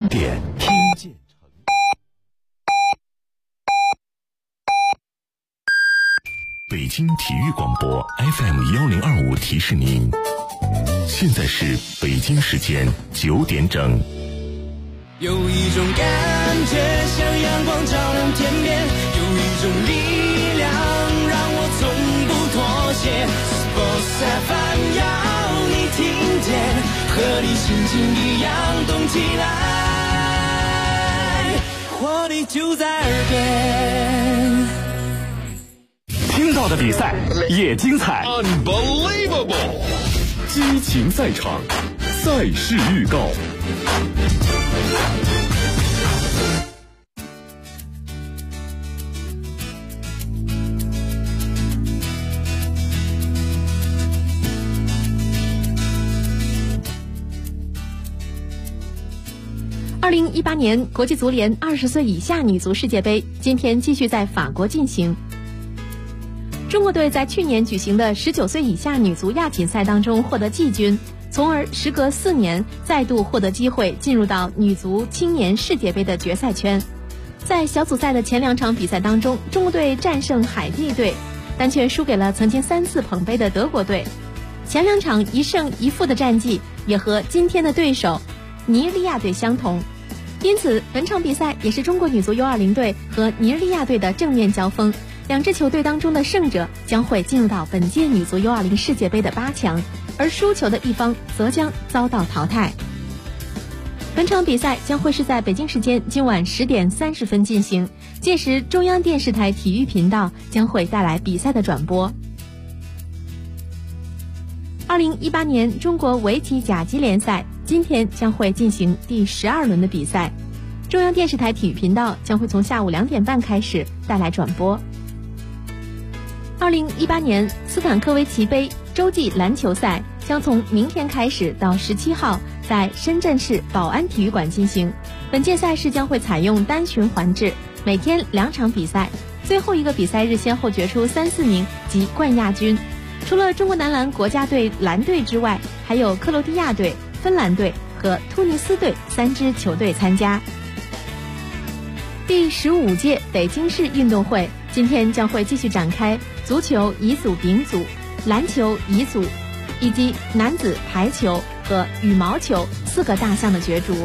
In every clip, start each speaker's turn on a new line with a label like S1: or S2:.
S1: 点听见成北京体育广播 FM1025 提示您，现在是北京时间9点整。
S2: 有一种感觉像阳光照亮天边，有一种力量让我从不妥协。Sports FM 要你听见，和你心情一样动起来，活力就在耳边。
S3: 听到的比赛也精彩
S4: Unbelievable
S3: 激情赛场，赛事预告。
S5: 2018年国际足联20岁以下女足世界杯今天继续在法国进行。中国队在去年举行的19岁以下女足亚锦赛当中获得季军，从而时隔4年再度获得机会进入到女足青年世界杯的决赛圈。在小组赛的前2场比赛当中，中国队战胜海地队，但却输给了曾经3次捧杯的德国队。前2场1胜1负的战绩也和今天的对手尼日利亚队相同，因此本场比赛也是中国女足 U20 队和尼日利亚队的正面交锋。2支球队当中的胜者将会进入到本届女足 U20 世界杯的8强，而输球的一方则将遭到淘汰。本场比赛将会是在北京时间今晚10点30分进行，届时中央电视台体育频道将会带来比赛的转播。2018年中国围棋甲级联赛今天将会进行第12轮的比赛，中央电视台体育频道将会从下午2点半开始带来转播。2018年斯坦科维奇杯洲际篮球赛将从明天开始到17号在深圳市宝安体育馆进行。本届赛事将会采用单循环制，每天2场比赛，最后一个比赛日先后决出3、4名及冠亚军。除了中国男篮国家队篮队之外，还有克罗地亚队、芬兰队和突尼斯队3支球队参加。第15届北京市运动会今天将会继续展开足球乙组丙组、篮球乙组以及男子排球和羽毛球4个大项的角逐。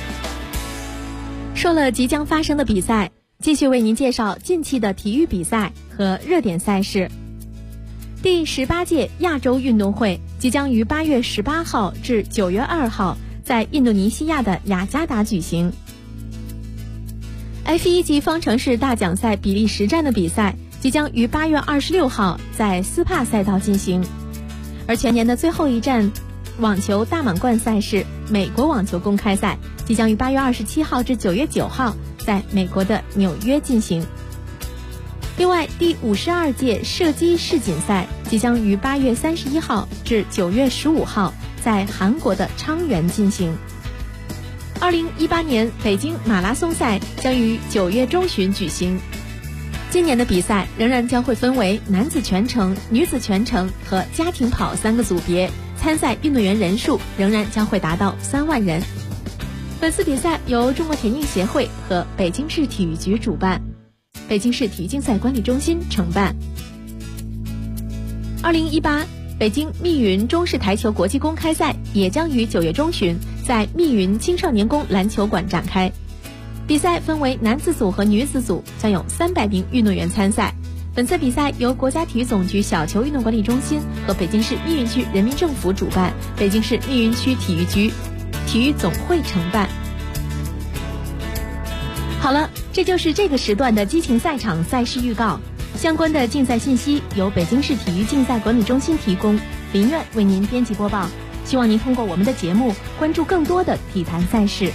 S5: 说了即将发生的比赛，继续为您介绍近期的体育比赛和热点赛事。第18届亚洲运动会即将于8月18号至9月2号在印度尼西亚的雅加达举行。F1级方程式大奖赛比利时站的比赛即将于8月26号在斯帕赛道进行，而全年的最后一站网球大满贯赛事美国网球公开赛即将于8月27号至9月9号在美国的纽约进行。另外，第52届射击世锦赛即将于8月31号至9月15号在韩国的昌原进行。2018年北京马拉松赛将于9月中旬举行。今年的比赛仍然将会分为男子全程、女子全程和家庭跑3个组别，参赛运动员人数仍然将会达到3万人。本次比赛由中国田径协会和北京市体育局主办，北京市体育竞赛管理中心承办。2018北京密云中式台球国际公开赛也将于9月中旬在密云青少年宫篮球馆展开。比赛分为男子组和女子组，将有300名运动员参赛。本次比赛由国家体育总局小球运动管理中心和北京市密云区人民政府主办，北京市密云区体育局体育总会承办。好了，这就是这个时段的激情赛场赛事预告。相关的竞赛信息由北京市体育竞赛管理中心提供，林苑为您编辑播报。希望您通过我们的节目关注更多的体坛赛事。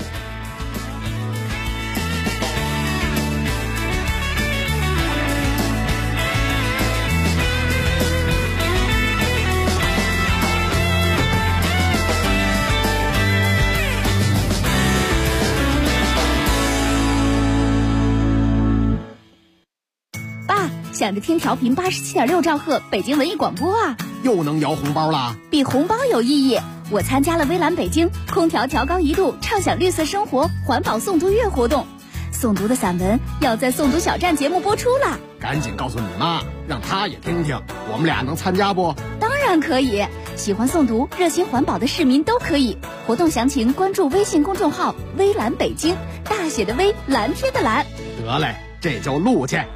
S6: 想着听调频87.6兆赫北京文艺广播啊，
S7: 又能摇红包啦！
S6: 比红包有意义， 我参加了微蓝北京空调调高1度畅享绿色生活环保诵读月活动，诵读的散文要在诵读小站节目播出了。
S7: 赶紧告诉你妈，让她也听听，我们俩能参加不？
S6: 当然可以，喜欢诵读、热心环保的市民都可以。活动详情关注微信公众号“微蓝北京”，大写的微，蓝天的蓝。
S7: 得嘞，这就录去。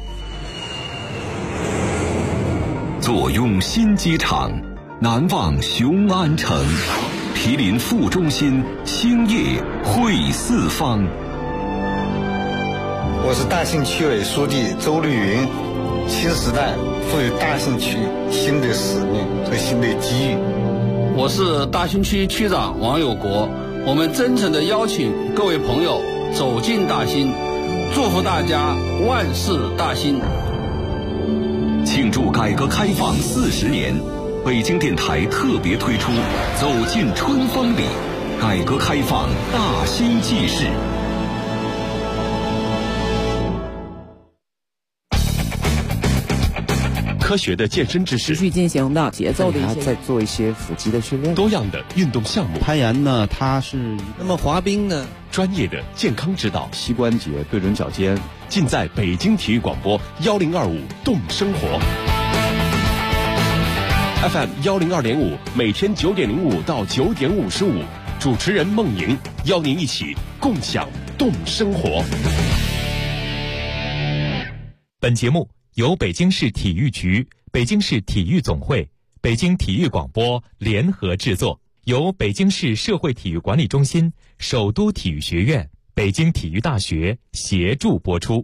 S1: 坐拥新机场，难忘雄安城，毗邻副中心，兴业汇四方。
S8: 我是大兴区委书记周绿云。新时代赋予大兴区新的使命和新的机遇。
S9: 我是大兴区区长王有国，我们真诚地邀请各位朋友走进大兴，祝福大家万事大兴。
S1: 庆祝改革开放40年，北京电台特别推出《走进春风里》，改革开放大兴纪事。科学的健身知识，
S10: 持续进行的节奏的一些，
S11: 再做一些腹肌的训练，
S1: 多样的运动项目。
S12: 攀岩呢，它是
S10: 那么滑冰呢，
S1: 专业的健康指导，
S12: 膝关节对准脚尖，
S1: 尽在北京体育广播1025动生活 FM 102.5，每天9点05到9点55，主持人孟莹邀您一起共享动生活。
S13: 本节目由北京市体育局、北京市体育总会、北京体育广播联合制作，由北京市社会体育管理中心、首都体育学院、北京体育大学协助播出。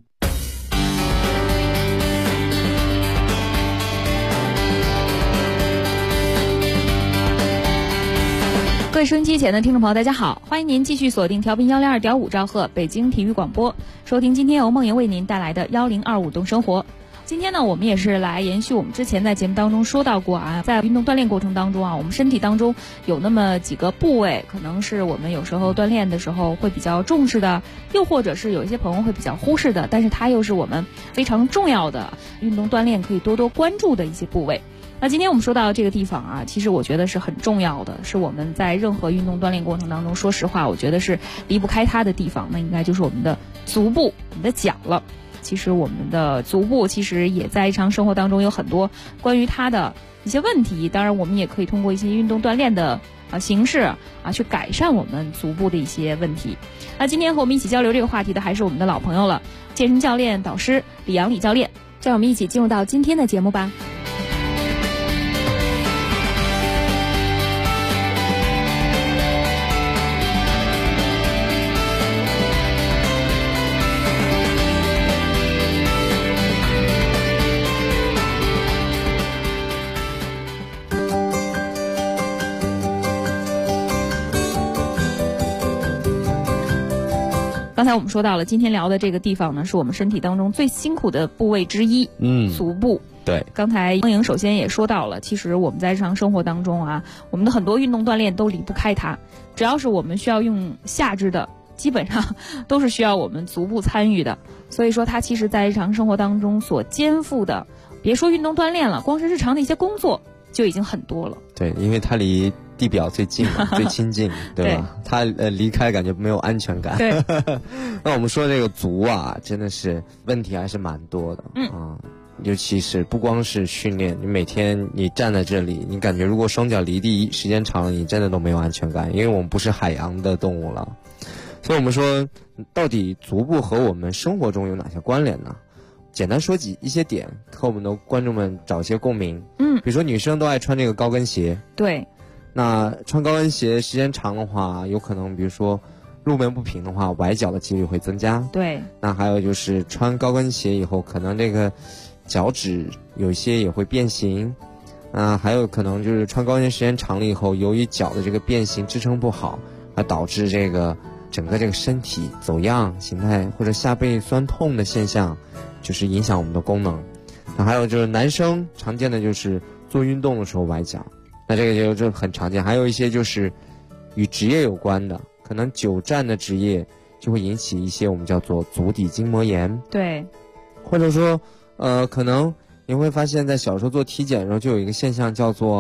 S5: 各位收音机前的听众朋友，大家好，欢迎您继续锁定调频102.5兆赫北京体育广播，收听今天由梦莹为您带来的1025动生活。今天呢，我们也是来延续我们之前在节目当中说到过啊，在运动锻炼过程当中啊，我们身体当中有那么几个部位，可能是我们有时候锻炼的时候会比较重视的，又或者是有一些朋友会比较忽视的，但是它又是我们非常重要的运动锻炼可以多多关注的一些部位。那今天我们说到这个地方啊，其实我觉得是很重要的，是我们在任何运动锻炼过程当中，说实话，我觉得是离不开它的地方，那应该就是我们的足部，我们的脚了。其实我们的足部其实也在日常生活当中有很多关于它的一些问题，当然我们也可以通过一些运动锻炼的形式去改善我们足部的一些问题。那今天和我们一起交流这个话题的还是我们的老朋友了，健身教练导师李阳李教练，让我们一起进入到今天的节目吧。刚才我们说到了，今天聊的这个地方呢，是我们身体当中最辛苦的部位之一，足部。
S11: 对，
S5: 刚才孟莹首先也说到了，其实我们在日常生活当中啊，我们的很多运动锻炼都离不开它，只要是我们需要用下肢的，基本上都是需要我们足部参与的。所以说，它其实在日常生活当中所肩负的，别说运动锻炼了，光是日常的一些工作就已经很多了。
S11: 对，因为它离地表最近嘛，最亲近，对吧？它离开感觉没有安全感。
S5: 对。
S11: 那我们说这个足啊，真的是问题还是蛮多的尤其是不光是训练，你每天你站在这里，你感觉如果双脚离地时间长了，你真的都没有安全感，因为我们不是海洋的动物了。所以我们说，到底足部和我们生活中有哪些关联呢？简单说一些点，和我们的观众们找一些共鸣。比如说女生都爱穿这个高跟鞋。
S5: 对。
S11: 那穿高跟鞋时间长的话，有可能比如说路面不平的话，崴脚的几率会增加。
S5: 对。
S11: 那还有就是穿高跟鞋以后，可能这个脚趾有一些也会变形。还有可能就是穿高跟鞋时间长了以后，由于脚的这个变形支撑不好，而导致这个整个这个身体走样形态或者下背酸痛的现象，就是影响我们的功能。那还有就是男生常见的就是做运动的时候崴脚。那这个就很常见，还有一些就是与职业有关的，可能久站的职业就会引起一些我们叫做足底筋膜炎。
S5: 对，
S11: 或者说可能你会发现在小时候做体检的时候就有一个现象叫做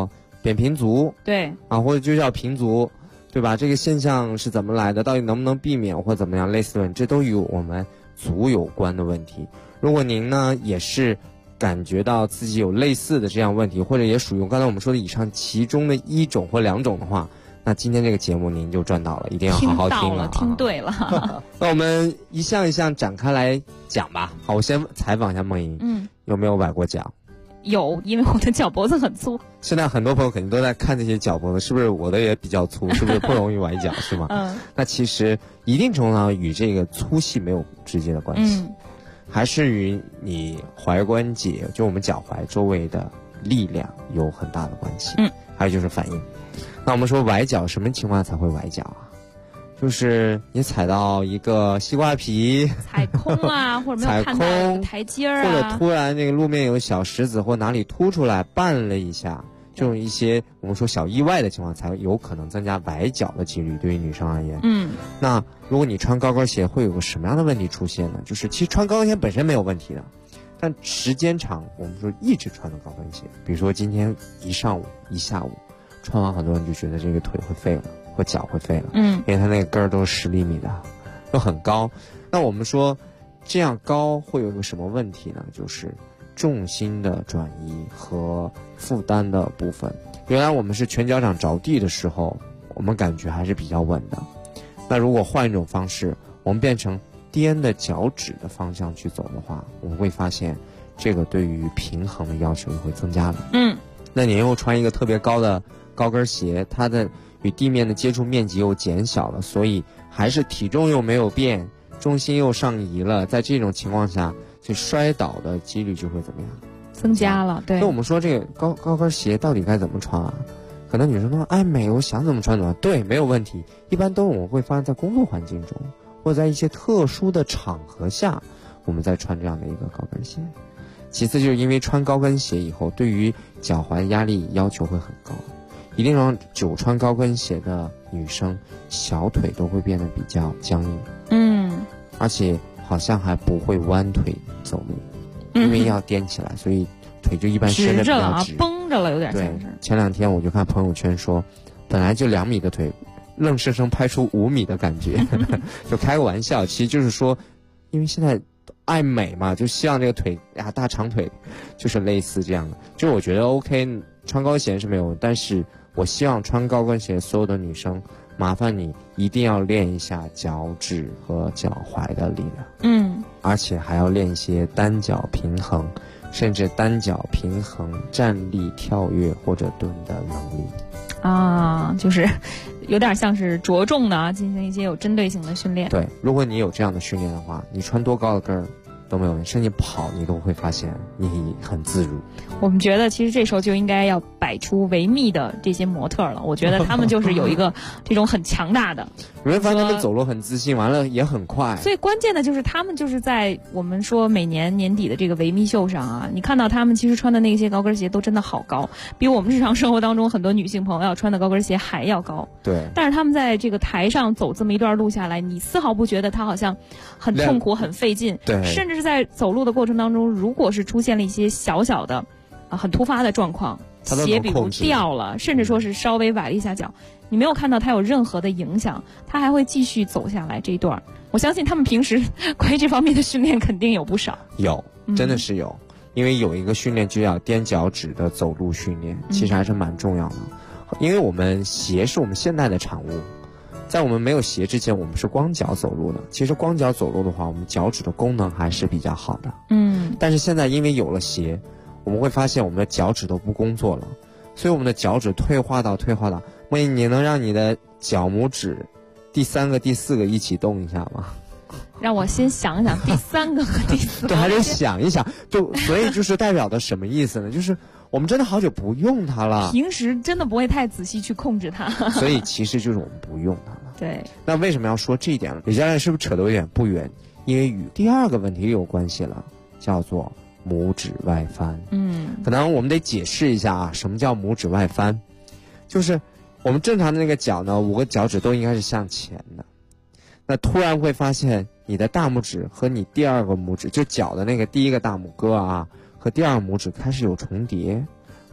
S11: 扁平足，
S14: 对
S11: 啊，或者就叫平足，对吧？这个现象是怎么来的？到底能不能避免或怎么样？类似的问题，这都与我们足有关的问题。如果您呢也是感觉到自己有类似的这样问题，或者也属于刚才我们说的以上其中的一种或两种的话，那今天这个节目您就赚到了，一定要好好听了，
S14: 听对了。
S11: 那我们一项一项展开来讲吧。好，我先采访一下梦莹，有没有崴过脚？
S14: 有，因为我的脚脖子很粗。
S11: 现在很多朋友肯定都在看这些脚脖子，是不是我的也比较粗？是不是不容易崴脚？是吗？那其实一定程度上与这个粗细没有直接的关系，还是与你踝关节，就我们脚踝周围的力量有很大的关系。还有就是反应。那我们说崴脚，什么情况才会崴脚啊？就是你踩到一个西瓜皮，
S14: 踩空啊，或者没有看到台阶啊，
S11: 或者突然那个路面有小石子或哪里凸出来绊了一下，这种一些我们说小意外的情况，才有可能增加崴脚的几率。对于女生而言，那如果你穿高跟鞋，会有个什么样的问题出现呢？就是其实穿高跟鞋本身没有问题的，但时间长，我们说一直穿的高跟鞋，比如说今天一上午一下午穿完，很多人就觉得这个腿会废了。或脚会废了，因为它那个跟儿都是10厘米的，都很高。那我们说，这样高会有个什么问题呢？就是重心的转移和负担的部分。原来我们是全脚掌着地的时候，我们感觉还是比较稳的。那如果换一种方式，我们变成颠的脚趾的方向去走的话，我们会发现，这个对于平衡的要求也会增加的。那你又穿一个特别高的高跟鞋，它的与地面的接触面积又减小了，所以还是体重又没有变，重心又上移了，在这种情况下，就摔倒的几率就会怎么样？
S14: 增加了。对。
S11: 那我们说这个高跟鞋到底该怎么穿啊？可能女生说，哎，美，我想怎么穿怎么穿。对，没有问题。一般都我们会发现在工作环境中，或者在一些特殊的场合下，我们再穿这样的一个高跟鞋。其次就是因为穿高跟鞋以后，对于脚踝压力要求会很高。一定让久穿高跟鞋的女生小腿都会变得比较僵硬，而且好像还不会弯腿走路，因为要颠起来，所以腿就一般伸得比较直，
S14: 绷着了，有点像是。
S11: 前2天我就看朋友圈说，本来就2米的腿，愣生生拍出5米的感觉，就开个玩笑，其实就是说，因为现在爱美嘛，就希望这个腿呀大长腿，就是类似这样的。就我觉得 OK， 穿高跟鞋是没有，但是我希望穿高跟鞋所有的女生，麻烦你一定要练一下脚趾和脚踝的力量，而且还要练一些单脚平衡，甚至单脚平衡站立、跳跃或者蹲的能力。
S14: 就是有点像是着重的进行一些有针对性的训练。
S11: 对，如果你有这样的训练的话，你穿多高的跟儿都没有问题，甚至跑你都会发现你很自如。
S14: 我们觉得其实这时候就应该要摆出维密的这些模特了，我觉得他们就是有一个这种很强大的
S11: 你会发现他们走路很自信，完了也很快。
S14: 最关键的就是他们就是在我们说每年年底的这个维密秀上啊，你看到他们其实穿的那些高跟鞋都真的好高，比我们日常生活当中很多女性朋友穿的高跟鞋还要高。
S11: 对。
S14: 但是他们在这个台上走这么一段路下来，你丝毫不觉得他好像很痛苦很费劲。
S11: 对。
S14: 甚至是在走路的过程当中，如果是出现了一些小小的很突发的状况，鞋比如掉了，甚至说是稍微崴了一下脚，你没有看到它有任何的影响，它还会继续走下来这一段。我相信他们平时关于这方面的训练肯定有不少。
S11: 有，真的是有，因为有一个训练就叫踮脚趾的走路训练，其实还是蛮重要的。因为我们鞋是我们现代的产物，在我们没有鞋之前，我们是光脚走路的。其实光脚走路的话，我们脚趾的功能还是比较好的。但是现在因为有了鞋，我们会发现我们的脚趾都不工作了，所以我们的脚趾退化到，莫言，你能让你的脚拇指第3个、第4个一起动一下吗？
S14: 让我先想想第3个和第4个。
S11: 对，还得想一想。所以就是代表的什么意思呢？就是我们真的好久不用它了，
S14: 平时真的不会太仔细去控制它。
S11: 所以其实就是我们不用它了。
S14: 对。那
S11: 为什么要说这一点呢？李教练是不是扯得有点不远？因为与第2个问题有关系了，叫做拇指外翻。可能我们得解释一下啊，什么叫拇指外翻？就是我们正常的那个脚呢，5个脚趾都应该是向前的，那突然会发现你的大拇指和你第2个拇指，就脚的那个第1个大拇哥啊，和第2个拇指开始有重叠，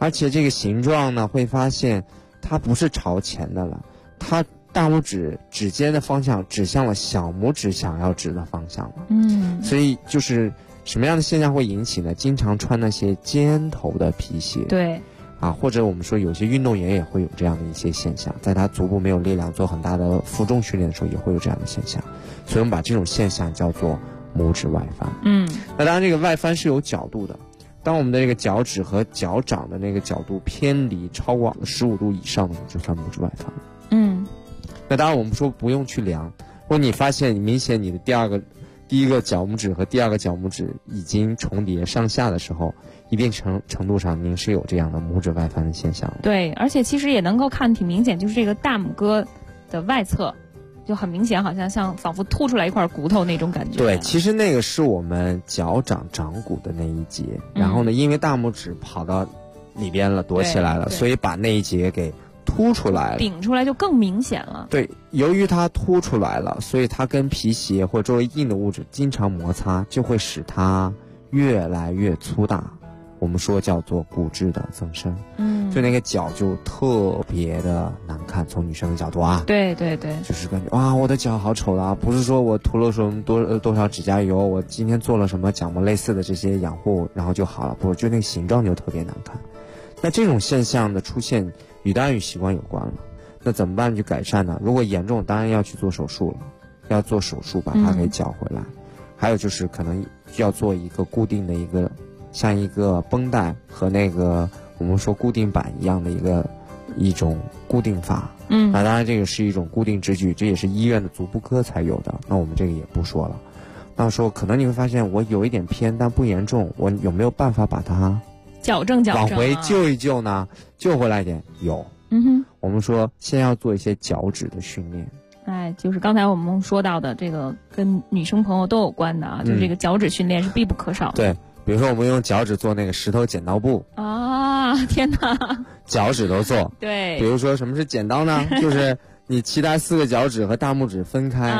S11: 而且这个形状呢，会发现它不是朝前的了，它大拇指指尖的方向指向了小拇指想要指的方向了。所以就是什么样的现象会引起呢？经常穿那些尖头的皮鞋，
S14: 对，
S11: 或者我们说有些运动员也会有这样的一些现象，在他足部没有力量做很大的负重训练的时候，也会有这样的现象。所以我们把这种现象叫做拇指外翻。那当然这个外翻是有角度的。当我们的这个脚趾和脚掌的那个角度偏离超过15度以上的，就算拇指外翻了。那当然我们说不用去量，如果你发现明显你的第一个脚拇指和第二个脚拇指已经重叠上下的时候，一定程度上您是有这样的拇指外翻的现象。
S14: 对，而且其实也能够看挺明显，就是这个大拇哥的外侧就很明显，好像仿佛凸出来一块骨头那种感觉。
S11: 对，其实那个是我们脚掌掌骨的那一节，然后呢，因为大拇指跑到里边了，躲起来了，所以把那一节给凸出来了，
S14: 顶出来就更明显了。
S11: 对，由于它凸出来了，所以它跟皮鞋或周围硬的物质经常摩擦，就会使它越来越粗大。我们说叫做骨质的增生。就那个脚就特别的难看，从女生的角度啊。
S14: 对对对，
S11: 就是感觉哇，我的脚好丑啊！不是说我涂了什么多少指甲油，我今天做了什么角膜类似的这些养护，然后就好了。不，就那个形状就特别难看。那这种现象的出现当然与习惯有关了。那怎么办去改善呢？如果严重，当然要去做手术了，要做手术把它给绞回来。还有就是可能要做一个固定的一个像一个绷带和那个我们说固定板一样的一种固定法。那当然这个是一种固定支具，这也是医院的足部科才有的，那我们这个也不说了。那说可能你会发现我有一点偏，但不严重，我有没有办法把它
S14: 矫正
S11: 往回救一救呢？救回来一点有。我们说先要做一些脚趾的训练。
S14: 就是刚才我们说到的这个跟女生朋友都有关的就是这个脚趾训练是必不可少的。
S11: 对，比如说我们用脚趾做那个石头剪刀布
S14: 天哪，
S11: 脚趾都做。
S14: 对，
S11: 比如说什么是剪刀呢？就是你其他4个脚趾和大拇指分开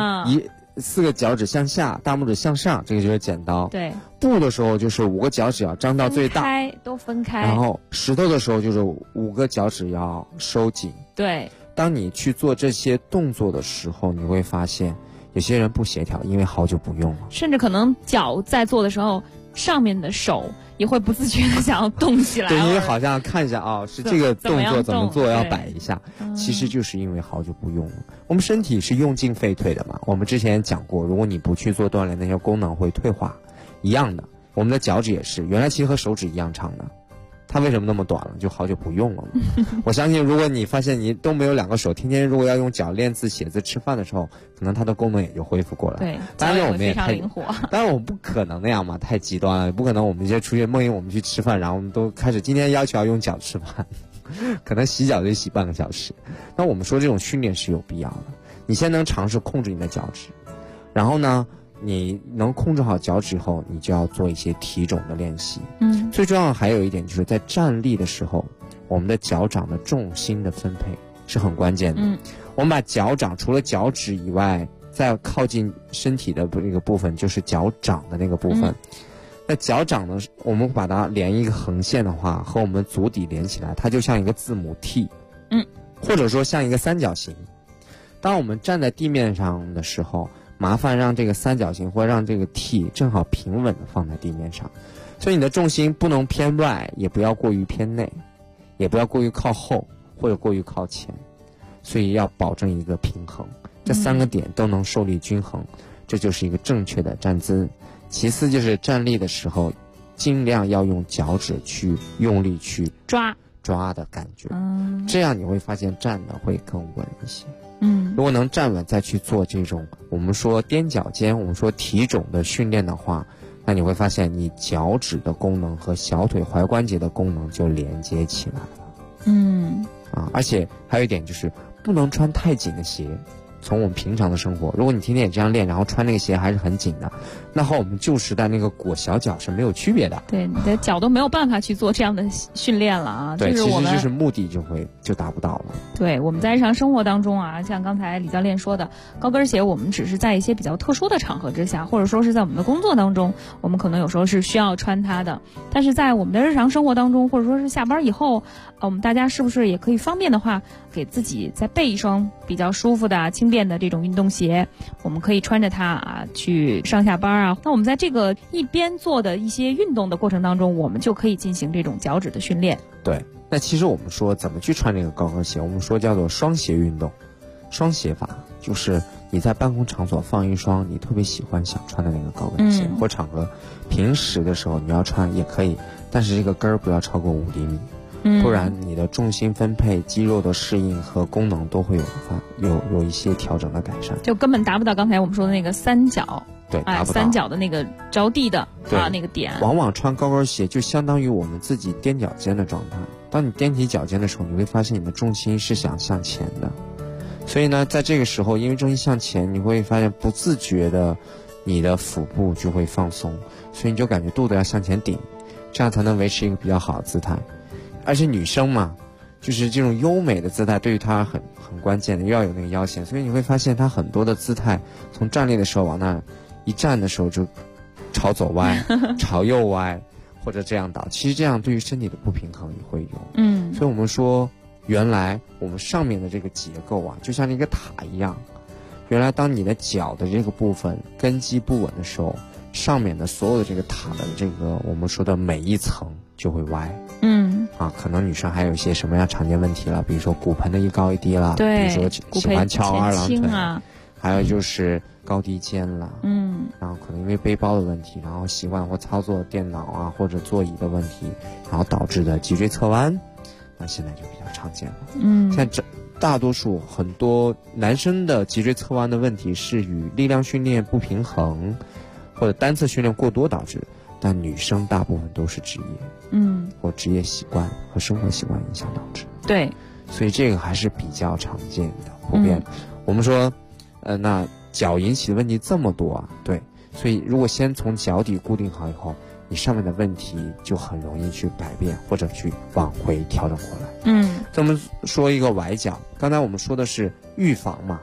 S11: ，4个脚趾向下，大拇指向上，这个就是剪刀。
S14: 对，
S11: 布的时候就是5个脚趾要张到最大，
S14: 都分开。
S11: 然后石头的时候就是5个脚趾要收紧。
S14: 对，
S11: 当你去做这些动作的时候，你会发现有些人不协调，因为好久不用了，
S14: 甚至可能脚在做的时候，上面的手也会不自觉的想要动起来。
S11: 对，因为好像看一下是这个动作怎么做，要摆一下，其实就是因为好久不用了。我们身体是用进废退的嘛，我们之前讲过，如果你不去做锻炼，那些功能会退化，一样的。我们的脚趾也是，原来其实和手指一样长的，它为什么那么短了？就好久不用了嘛。我相信如果你发现你都没有2个手，天天如果要用脚练字写字吃饭的时候，可能它的功能也就恢复过来。
S14: 对，
S11: 当然我们也
S14: 非常灵活。
S11: 当然我们不可能那样嘛，太极端了，不可能我们一些出去梦游我们去吃饭，然后我们都开始今天要求要用脚吃饭，可能洗脚就洗半个小时。那我们说这种训练是有必要的。你先能尝试控制你的脚趾，然后呢你能控制好脚趾后，你就要做一些体踵的练习。最重要的还有一点就是在站立的时候，我们的脚掌的重心的分配是很关键的。我们把脚掌除了脚趾以外，再靠近身体的那个部分就是脚掌的那个部分。那脚掌呢，我们把它连一个横线的话，和我们足底连起来，它就像一个字母 T。或者说像一个三角形。当我们站在地面上的时候，麻烦让这个三角形或让这个 T 正好平稳的放在地面上，所以你的重心不能偏外，也不要过于偏内，也不要过于靠后或者过于靠前，所以要保证一个平衡，这3个点都能受力均衡，这就是一个正确的站姿。其次就是站立的时候，尽量要用脚趾去用力去抓的感觉，这样你会发现站的会更稳一些。如果能站稳再去做这种我们说踮脚尖，我们说体踵的训练的话，那你会发现你脚趾的功能和小腿踝关节的功能就连接起来了。而且还有一点就是不能穿太紧的鞋， 从我们平常的生活，如果你天天也这样练，然后穿那个鞋还是很紧的，那和我们旧时代那个裹小脚是没有区别的。
S14: 对，你的脚都没有办法去做这样的训练了啊。
S11: 对，
S14: 就是我们
S11: 其实就是目的就达不到了。
S14: 对，我们在日常生活当中啊，像刚才李教练说的，高跟鞋我们只是在一些比较特殊的场合之下，或者说是在我们的工作当中，我们可能有时候是需要穿它的。但是在我们的日常生活当中，或者说是下班以后，我们大家是不是也可以方便的话，给自己再备一双比较舒服的、轻便的这种运动鞋，我们可以穿着它啊去上下班啊。那我们在这个一边做的一些运动的过程当中，我们就可以进行这种脚趾的训练。
S11: 对，那其实我们说怎么去穿这个高跟鞋，我们说叫做双鞋运动。双鞋法就是你在办公场所放一双你特别喜欢想穿的那个高跟鞋，或场合平时的时候你要穿也可以，但是这个跟儿不要超过5厘米，不然你的重心分配、肌肉的适应和功能都会有一些调整的改善，
S14: 就根本达不到刚才我们说的那个三角。
S11: 对，达不到
S14: 三角的那个着地的那个点。
S11: 往往穿高跟鞋就相当于我们自己踮脚尖的状态。当你踮起脚尖的时候，你会发现你的重心是想向前的。所以呢，在这个时候，因为重心向前，你会发现不自觉的，你的腹部就会放松，所以你就感觉肚子要向前顶，这样才能维持一个比较好的姿态。而且女生嘛，就是这种优美的姿态对于她很关键的，又要有那个腰线，所以你会发现她很多的姿态，从站立的时候往那一站的时候就朝左歪朝右歪，或者这样倒，其实这样对于身体的不平衡也会有。所以我们说原来我们上面的这个结构啊，就像一个塔一样，原来当你的脚的这个部分根基不稳的时候，上面的所有的这个塔的这个我们说的每一层就会歪。可能女生还有一些什么样常见问题了，比如说骨盆的一高一低了，
S14: 对，
S11: 比如说喜欢翘二郎腿
S14: 啊，
S11: 还有就是高低肩了，然后可能因为背包的问题，然后习惯或操作电脑啊或者座椅的问题，然后导致的脊椎侧弯，那现在就比较常见了。现在大多数很多男生的脊椎侧弯的问题是与力量训练不平衡或者单侧训练过多导致，但女生大部分都是职业，或职业习惯和生活习惯影响导致。
S14: 对，
S11: 所以这个还是比较常见的，普遍。我们说，那脚引起的问题这么多啊，对，所以如果先从脚底固定好以后，你上面的问题就很容易去改变或者去往回调整过来。咱们说一个崴脚，刚才我们说的是预防嘛。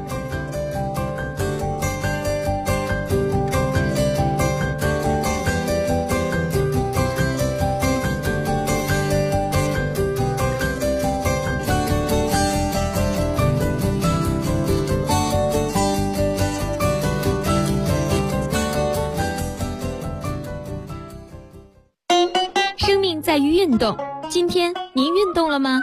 S5: 在于运动，今天您运动了吗？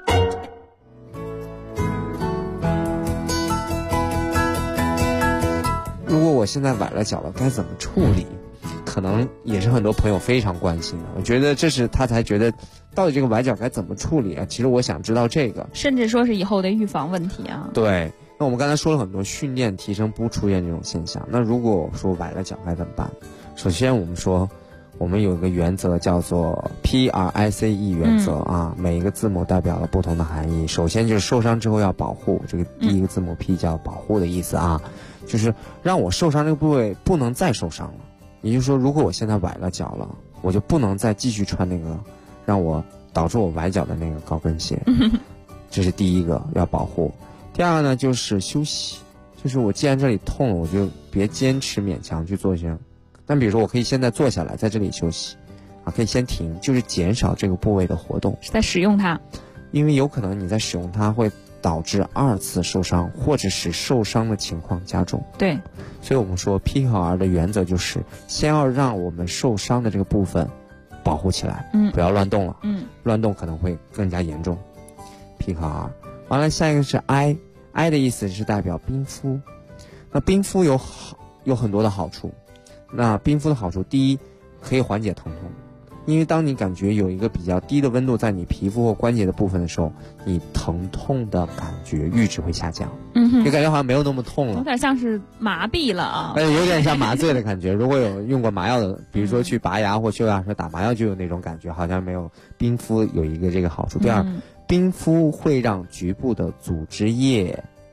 S11: 如果我现在崴了脚了，该怎么处理？可能也是很多朋友非常关心的。我觉得这是他才觉得，到底这个崴脚该怎么处理啊？其实我想知道这个，
S14: 甚至说是以后的预防问题啊。
S11: 对，那我们刚才说了很多训练提升不出现这种现象。那如果说崴了脚该怎么办？首先我们说，我们有一个原则叫做 PRICE 原则啊，每一个字母代表了不同的含义。首先就是受伤之后要保护，这个第一个字母 P 叫保护的意思啊，就是让我受伤这个部位不能再受伤了。也就是说，如果我现在崴了脚了，我就不能再继续穿那个让我导致我崴脚的那个高跟鞋。这是第一个要保护。第二个呢，就是休息，就是我既然这里痛了，我就别坚持勉强去做一些。但比如说我可以现在坐下来在这里休息啊，可以先停，就是减少这个部位的活动，
S14: 在使用它，
S11: 因为有可能你在使用它会导致2次受伤，或者使受伤的情况加重。
S14: 对，
S11: 所以我们说 P 和 R 的原则就是先要让我们受伤的这个部分保护起来，不要乱动了，乱动可能会更加严重。P 和 R， 完了下一个是 I 的意思是代表冰敷。那冰敷有很多的好处。那冰敷的好处，第一，可以缓解疼痛，因为当你感觉有一个比较低的温度在你皮肤或关节的部分的时候，你疼痛的感觉阈值会下降，你感觉好像没有那么痛了，
S14: 有点像是麻痹了啊，
S11: 有点像麻醉的感觉。如果有用过麻药的，比如说去拔牙或修牙时打麻药就有那种感觉，好像没有。冰敷有一个这个好处。第二，冰敷会让局部的组织液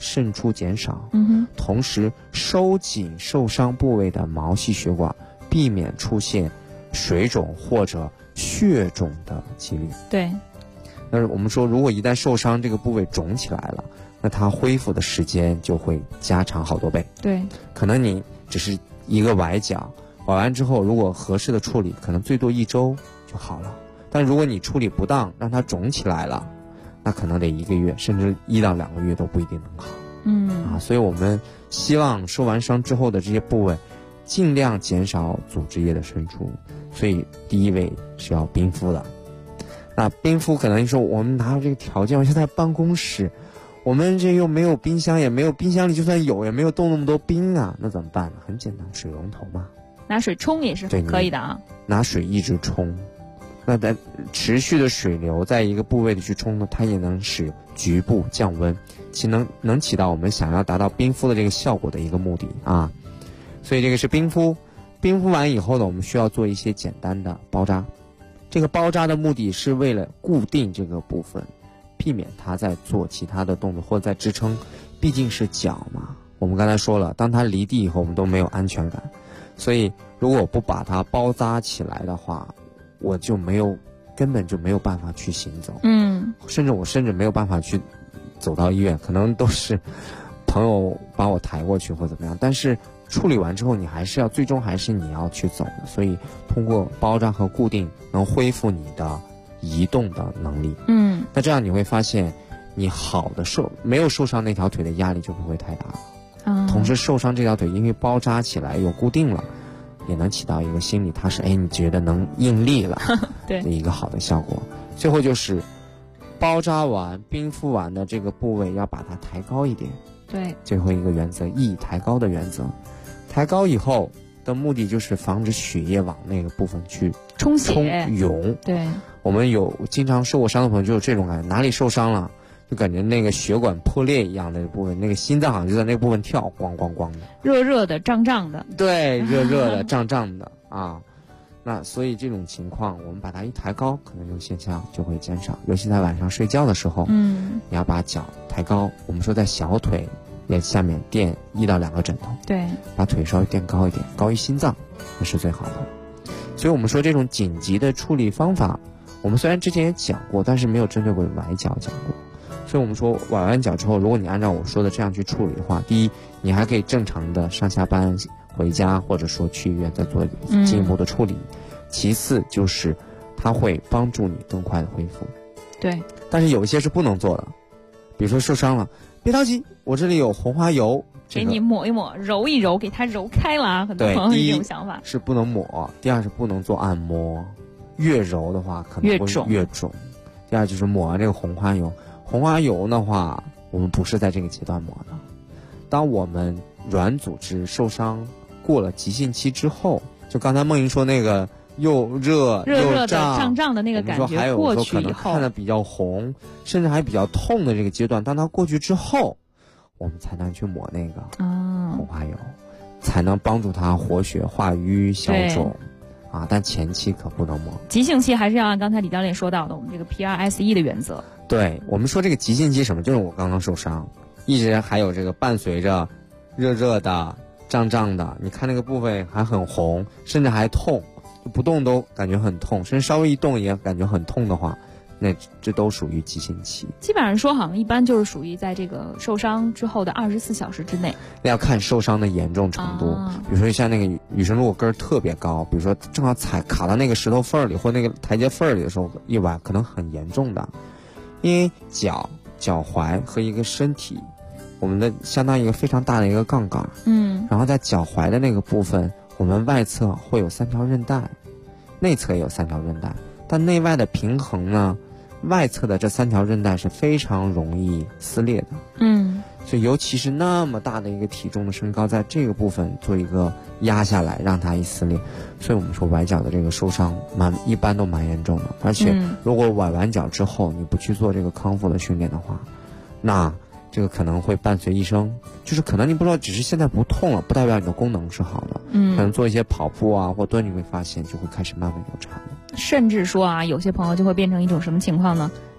S11: 渗出减少，同时收紧受伤部位的毛细血管，避免出现水肿或者血肿的几率。
S14: 对。
S11: 但是我们说，如果一旦受伤这个部位肿起来了，那它恢复的时间就会加长好多倍。
S14: 对，
S11: 可能你只是一个崴脚，崴完之后如果合适的处理，可能最多1周就好了。但如果你处理不当，让它肿起来了，那可能得1个月，甚至1到2个月都不一定能好。所以我们希望受完伤之后的这些部位尽量减少组织液的渗出，所以第一位是要冰敷的。那冰敷可能你说我们哪有这个条件？我现在办公室，我们这又没有冰箱，也没有冰箱里就算有也没有冻那么多冰啊，那怎么办呢？很简单，水龙头嘛，
S14: 拿水冲也是可以的啊。
S11: 拿水一直冲，那在持续的水流在一个部位里去冲呢，它也能使局部降温，其能起到我们想要达到冰敷的这个效果的一个目的啊。所以这个是冰敷。冰敷完以后呢，我们需要做一些简单的包扎。这个包扎的目的是为了固定这个部分，避免它在做其他的动作或者在支撑，毕竟是脚嘛。我们刚才说了，当它离地以后，我们都没有安全感，所以如果我不把它包扎起来的话，我就根本就没有办法去行走。甚至没有办法去走到医院，可能都是朋友把我抬过去或怎么样。但是处理完之后，最终还是你要去走的，所以通过包扎和固定能恢复你的移动的能力。那这样你会发现，你没有受伤那条腿的压力就不会太大了。同时受伤这条腿因为包扎起来有固定了，也能起到一个心理踏实，你觉得能应力了的一个好的效果。最后就是包扎完冰敷完的这个部位要把它抬高一点。
S14: 对，
S11: 最后一个原则，一抬高的原则。抬高以后的目的就是防止血液往那个部分去
S14: 冲
S11: 涌。
S14: 对，我
S11: 们有经常受过伤的朋友就有这种感觉，哪里受伤了就感觉那个血管破裂一样的部分，那个心脏好像就在那个部分跳，咣咣咣的，
S14: 热热的胀胀的。对，
S11: 热热的胀胀的啊。那所以这种情况我们把它一抬高，可能这种现象就会减少。尤其在晚上睡觉的时候，你要把脚抬高，我们说在小腿下面垫1到2个枕头，
S14: 对，
S11: 把腿稍微垫高一点，高于心脏，那是最好的。所以我们说这种紧急的处理方法，我们虽然之前也讲过，但是没有针对过崴脚讲过。所以我们说崴完脚之后，如果你按照我说的这样去处理的话，第一，你还可以正常的上下班回家，或者说去医院再做进一步的处理。其次就是它会帮助你更快的恢复。
S14: 对，
S11: 但是有一些是不能做的，比如说受伤了，别着急，我这里有红花油，
S14: 给你抹一抹，揉一揉，给它揉开了啊。很多朋友有这种想法。
S11: 是不能抹，第二是不能做按摩，越揉的话可能会越肿。第二就是抹完这个红花油，红花油的话，我们不是在这个阶段抹的。当我们软组织受伤过了急性期之后，就刚才梦莹说那个又热又
S14: 胀胀的那个感觉过去以后，
S11: 可能看得比较红，甚至还比较痛的这个阶段，当它过去之后，我们才能去抹那个红花油，才能帮助它活血化瘀消肿啊。但前期可不能抹。
S14: 急性期还是要按刚才李教练说到的我们这个 PRSE 的原则。
S11: 对，我们说这个急性期什么，就是我刚刚受伤，一直还有这个伴随着热热的胀胀的，你看那个部位还很红，甚至还痛，不动都感觉很痛，甚至稍微一动也感觉很痛的话，那这都属于急性期。
S14: 基本上说好像一般就是属于在这个受伤之后的24小时之内。
S11: 那要看受伤的严重程度，比如说像那个女生如果跟儿特别高，比如说正好卡到那个石头缝里或那个台阶缝里的时候，一崴可能很严重的。因为脚踝和一个身体，我们的相当于一个非常大的一个杠杆，然后在脚踝的那个部分，我们外侧会有3条韧带，内侧也有3条韧带，但内外的平衡呢，外侧的这3条韧带是非常容易撕裂的。所以尤其是那么大的一个体重的身高，在这个部分做一个压下来，让它一撕裂。所以我们说崴脚的这个受伤一般都蛮严重的，而且如果崴完脚之后你不去做这个康复的训练的话，那这个可能会伴随一生，就是可能你不知道，只是现在不痛了，不代表你的功能是好的。可能做一些跑步啊或蹲，你会发现就会开始慢慢有差的。
S14: 甚至说啊，有些朋友就会变成一种什么情况呢？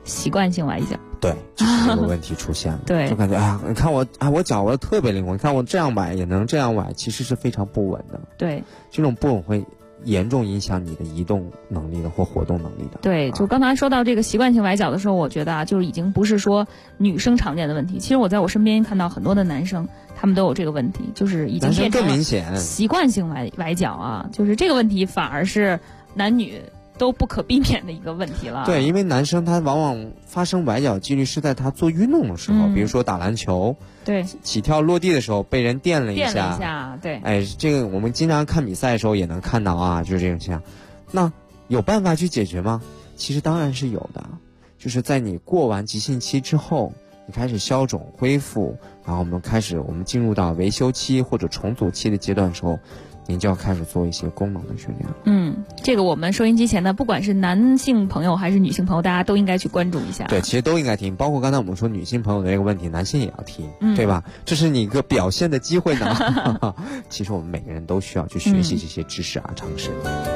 S14: 习惯性崴脚。
S11: 对，就是这个问题出现了。
S14: 对，
S11: 就感觉你看我脚我特别灵活，你看我这样崴也能这样崴，其实是非常不稳的。
S14: 对，
S11: 这种不稳会严重影响你的移动能力的或活动能力的。
S14: 对，就刚才说到这个习惯性崴脚的时候，我觉得就是已经不是说女生常见的问题。其实我在我身边看到很多的男生，他们都有这个问题，就是已经变成了习惯性崴脚啊，就是这个问题反而是男女都不可避免的一个问题了。
S11: 对，因为男生他往往发生崴脚几率是在他做运动的时候，比如说打篮球，
S14: 对，
S11: 起跳落地的时候被人电了一
S14: 下，对，
S11: 这个我们经常看比赛的时候也能看到啊，就是这种现象。那有办法去解决吗？其实当然是有的，就是在你过完急性期之后，你开始消肿恢复，然后我们进入到维修期或者重组期的阶段的时候，您就要开始做一些功能的训练。
S14: 这个我们收音机前的不管是男性朋友还是女性朋友，大家都应该去关注一下。
S11: 对，其实都应该听，包括刚才我们说女性朋友的这个问题，男性也要听，对吧？这是你一个表现的机会呢。其实我们每个人都需要去学习这些知识常识。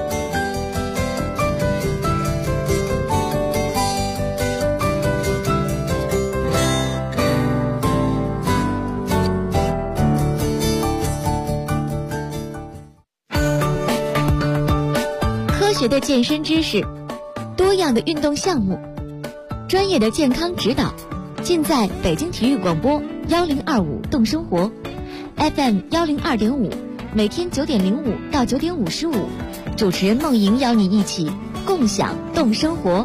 S15: 科学的健身知识，多样的运动项目，专业的健康指导，尽在北京体育广播1025动生活 FM 102.5，每天9点05到9点55，主持人梦莹邀你一起共享动生活。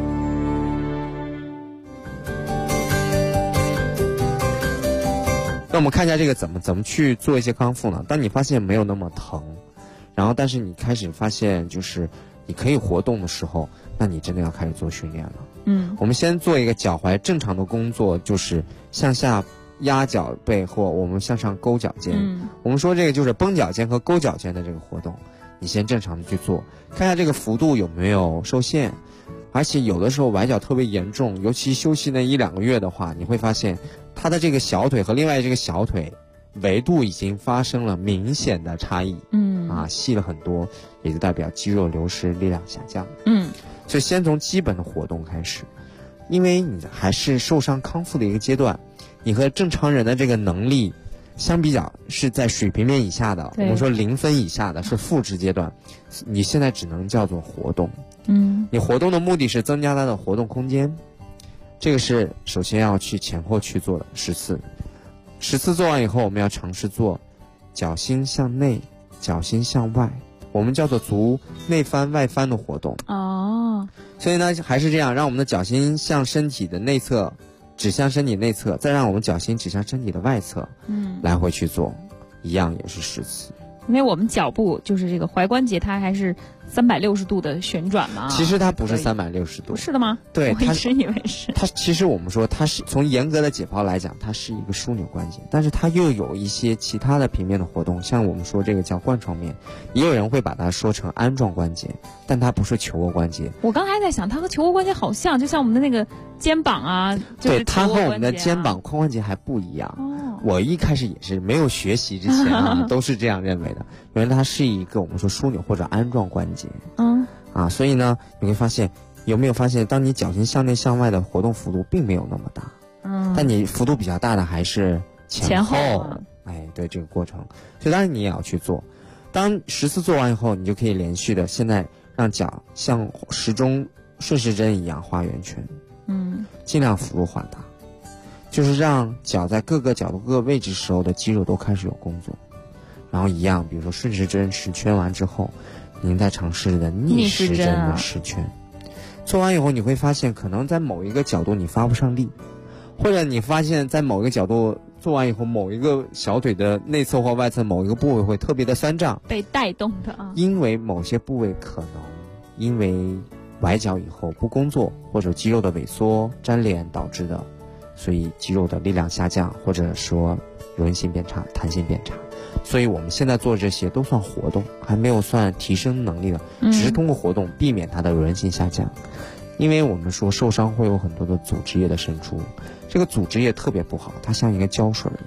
S11: 那我们看一下这个怎么去做一些康复呢？当你发现没有那么疼，然后但是你开始发现就是你可以活动的时候，那你真的要开始做训练了。我们先做一个脚踝正常的工作，就是向下压脚背或我们向上勾脚尖。我们说这个就是绷脚尖和勾脚尖的这个活动，你先正常的去做，看一下这个幅度有没有受限。而且有的时候崴脚特别严重，尤其休息那1-2个月的话，你会发现他的这个小腿和另外这个小腿维度已经发生了明显的差异，细了很多，也就代表肌肉流失，力量下降。所以先从基本的活动开始，因为你还是受伤康复的一个阶段，你和正常人的这个能力相比较是在水平面以下的，我们说0分以下的是负值阶段，你现在只能叫做活动。你活动的目的是增加它的活动空间，这个是首先要去前后去做的10次做完以后，我们要尝试做脚心向内脚心向外，我们叫做足内翻外翻的活动。所以呢还是这样，让我们的脚心向身体的内侧，指向身体内侧，再让我们脚心指向身体的外侧，来回去做，一样也是10次。
S14: 因为我们脚部就是这个踝关节，它还是360度的旋转嘛。
S11: 其实它不是360度。
S14: 不是的吗？
S11: 对，
S14: 我一直以为是。
S11: 它其实我们说它是从严格的解剖来讲，它是一个枢纽关节，但是它又有一些其他的平面的活动，像我们说这个叫冠状面，也有人会把它说成鞍状关节，但它不是球窝关节。
S14: 我刚才在想，它和球窝关节好像，就像我们的那个肩膀啊，就是
S11: 对，它和我们的肩膀髋关节还不一样。我一开始也是没有学习之前都是这样认为的，原来它是一个我们说枢纽或者鞍状关节。所以呢，你会发现，有没有发现，当你脚心向内向外的活动幅度并没有那么大，但你幅度比较大的还是前后。对这个过程，所以当然你也要去做。当10次做完以后，你就可以连续的，现在让脚像时钟顺时针一样画圆圈，尽量幅度缓大。就是让脚在各个角度各个位置时候的肌肉都开始有工作，然后一样，比如说顺时针10圈完之后，您再尝试的逆时针的10圈，做完以后你会发现，可能在某一个角度你发不上力，或者你发现在某一个角度做完以后，某一个小腿的内侧或外侧某一个部位会特别的酸胀，
S14: 被带动的啊，
S11: 因为某些部位可能因为崴脚以后不工作或者肌肉的萎缩粘连导致的。所以肌肉的力量下降，或者说柔韧性变差，弹性变差。所以我们现在做这些都算活动，还没有算提升能力的，只是通过活动避免它的柔韧性下降。因为我们说受伤会有很多的组织液的渗出，这个组织液特别不好，它像一个胶水一样，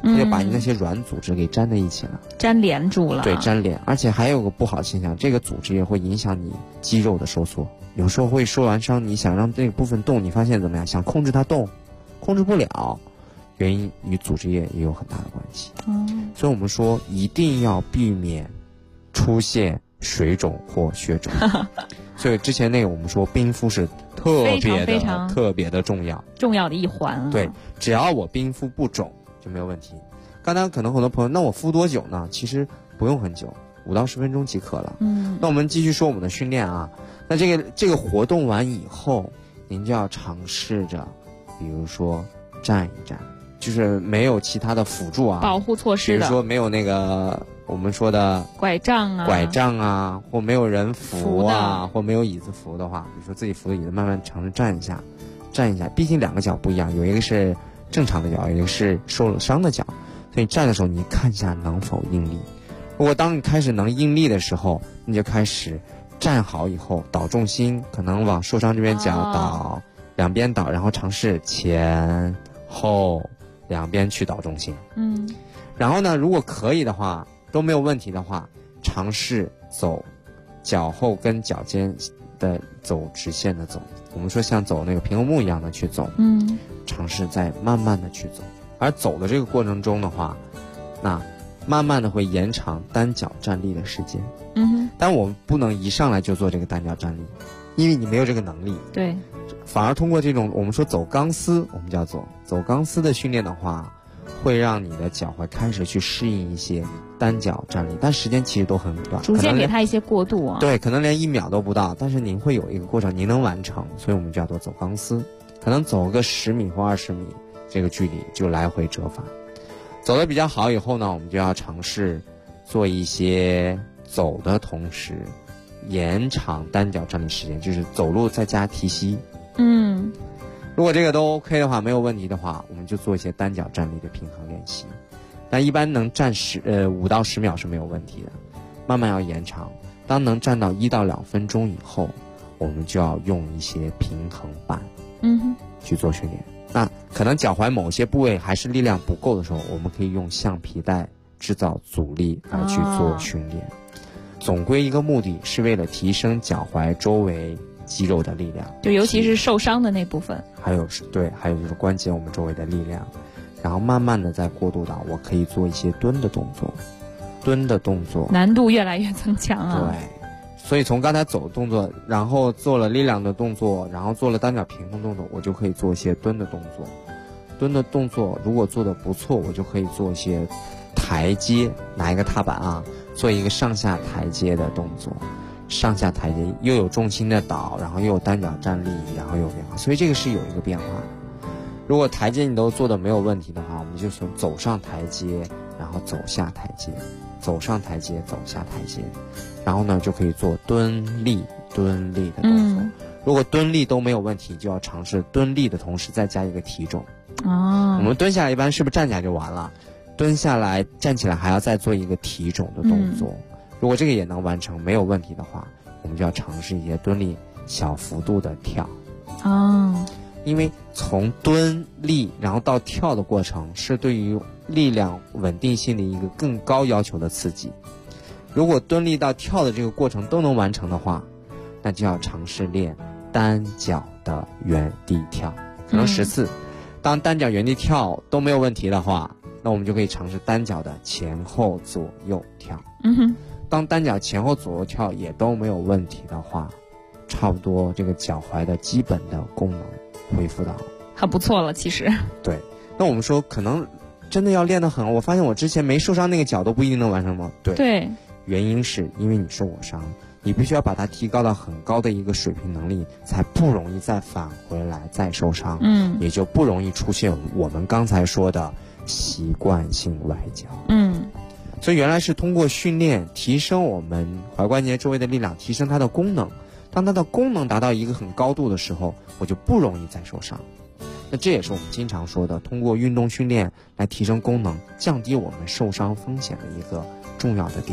S11: 它就把那些软组织给粘在一起了，
S14: 粘连住了。
S11: 对，粘连。而且还有个不好的现象，这个组织也会影响你肌肉的收缩，有时候会受完伤，你想让这个部分动，你发现怎么样？想控制它动，控制不了，原因与组织液也有很大的关系。所以我们说一定要避免出现水肿或血肿。所以之前那个我们说冰敷是特别的重要
S14: 的一环。
S11: 对，只要我冰敷不肿就没有问题。刚才可能很多朋友，那我敷多久呢？其实不用很久，5到10分钟即可了。那我们继续说我们的训练啊。那这个活动完以后，您就要尝试着，比如说站一站，就是没有其他的辅助啊，
S14: 保护措施的，
S11: 比如说没有那个我们说的
S14: 拐杖啊，
S11: 或没有人扶啊，或没有椅子扶的话，比如说自己扶的椅子，慢慢尝试站一下。毕竟2个脚不一样，有一个是正常的脚，有一个是受了伤的脚，所以站的时候你看一下能否应力。如果当你开始能应力的时候，你就开始站好以后导重心，可能往受伤这边脚导，两边导，然后尝试前后两边去导重心。然后呢，如果可以的话，都没有问题的话，尝试走脚后跟脚尖的走直线的走，我们说像走那个平衡木一样的去走，尝试再慢慢的去走。而走的这个过程中的话，那慢慢的会延长单脚站立的时间。但我们不能一上来就做这个单脚站立，因为你没有这个能力。
S14: 对，
S11: 反而通过这种我们说走钢丝，我们叫走钢丝的训练的话，会让你的脚踝开始去适应一些单脚站立，但时间其实都很短，
S14: 逐渐给它一些过渡啊。
S11: 对，可能连1秒都不到，但是您会有一个过程，您能完成，所以我们叫做走钢丝。可能走个10米或20米这个距离就来回折返。走得比较好以后呢，我们就要尝试做一些走的同时延长单脚站立时间，就是走路再加提膝。如果这个都 OK 的话，没有问题的话，我们就做一些单脚站立的平衡练习。但一般能站5到10秒是没有问题的，慢慢要延长。当能站到1到2分钟以后，我们就要用一些平衡板去做训练。那可能脚踝某些部位还是力量不够的时候，我们可以用橡皮带制造阻力来去做训练。总归一个目的是为了提升脚踝周围肌肉的力量，
S14: 就尤其是受伤的那部分，
S11: 还有就是关节我们周围的力量，然后慢慢的再过渡到我可以做一些蹲的动作，
S14: 难度越来越增强啊。
S11: 对，所以从刚才走的动作，然后做了力量的动作，然后做了单脚平衡动作，我就可以做一些蹲的动作。蹲的动作如果做的不错，我就可以做一些台阶，拿一个踏板啊，做一个上下台阶的动作。上下台阶又有重心的倒，然后又有单脚站立，然后又有变化，所以这个是有一个变化。如果台阶你都做的没有问题的话，我们就从走上台阶，然后走下台阶，走上台阶，走下台阶，然后呢就可以做蹲立的动作。如果蹲立都没有问题，就要尝试蹲立的同时再加一个体重。我们蹲下来一般是不是站起来就完了？蹲下来站起来还要再做一个体重的动作。如果这个也能完成没有问题的话，我们就要尝试一些蹲立小幅度的跳。因为从蹲立然后到跳的过程是对于力量稳定性的一个更高要求的刺激。如果蹲立到跳的这个过程都能完成的话，那就要尝试练单脚的原地跳，可能10次。当单脚原地跳都没有问题的话，那我们就可以尝试单脚的前后左右跳。当单脚前后左右跳也都没有问题的话，差不多这个脚踝的基本的功能恢复到
S14: 很不错了。其实
S11: 对，那我们说可能真的要练得很，我发现我之前没受伤那个脚都不一定能完成吗？对，原因是因为你受过伤，你必须要把它提高到很高的一个水平能力，才不容易再返回来再受伤，也就不容易出现我们刚才说的习惯性崴脚。所以原来是通过训练提升我们踝关节周围的力量，提升它的功能。当它的功能达到一个很高度的时候，我就不容易再受伤。那这也是我们经常说的，通过运动训练来提升功能，降低我们受伤风险的一个重要的点。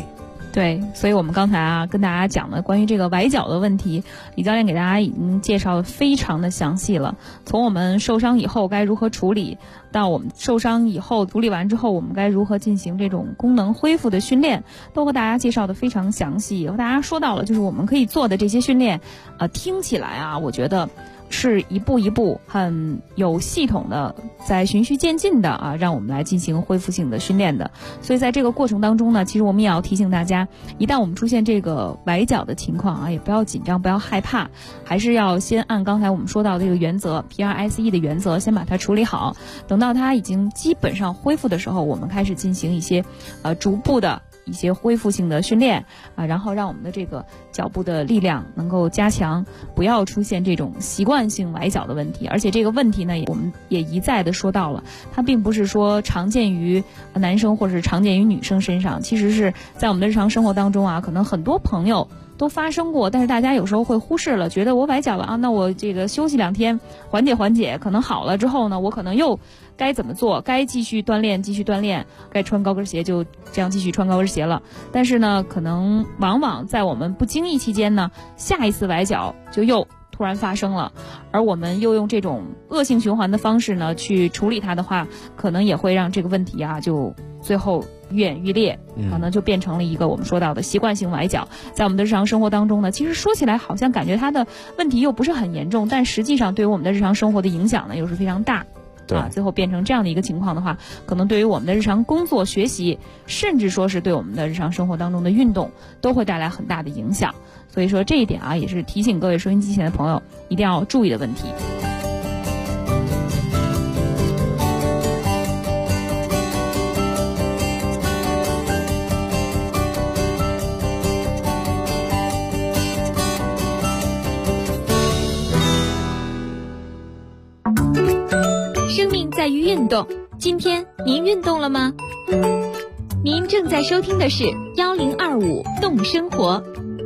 S14: 对，所以我们刚才跟大家讲的关于这个崴脚的问题，李教练给大家已经介绍的非常的详细了。从我们受伤以后该如何处理，到我们受伤以后处理完之后我们该如何进行这种功能恢复的训练，都和大家介绍的非常详细。和大家说到了就是我们可以做的这些训练，听起来我觉得是一步一步很有系统的，在循序渐进的让我们来进行恢复性的训练的。所以在这个过程当中呢，其实我们也要提醒大家，一旦我们出现这个崴脚的情况也不要紧张，不要害怕，还是要先按刚才我们说到的这个原则 PRICE 的原则先把它处理好，等到它已经基本上恢复的时候，我们开始进行一些逐步的一些恢复性的训练然后让我们的这个脚部的力量能够加强，不要出现这种习惯性崴脚的问题。而且这个问题呢，我们也一再的说到了，它并不是说常见于男生或者是常见于女生身上，其实是在我们的日常生活当中可能很多朋友都发生过，但是大家有时候会忽视了，觉得我崴脚了那我这个休息2天缓解缓解，可能好了之后呢，我可能又该怎么做，该继续锻炼，该穿高跟鞋就这样继续穿高跟鞋了。但是呢，可能往往在我们不经意期间呢，下一次崴脚就又突然发生了，而我们又用这种恶性循环的方式呢去处理它的话，可能也会让这个问题就最后愈演愈烈，可能就变成了一个我们说到的习惯性崴脚。在我们的日常生活当中呢，其实说起来好像感觉它的问题又不是很严重，但实际上对于我们的日常生活的影响呢又是非常大。最后变成这样的一个情况的话，可能对于我们的日常工作学习，甚至说是对我们的日常生活当中的运动都会带来很大的影响。所以说这一点也是提醒各位收音机前的朋友一定要注意的问题。
S15: 在于运动，今天您运动了吗？您正在收听的是1025动生活。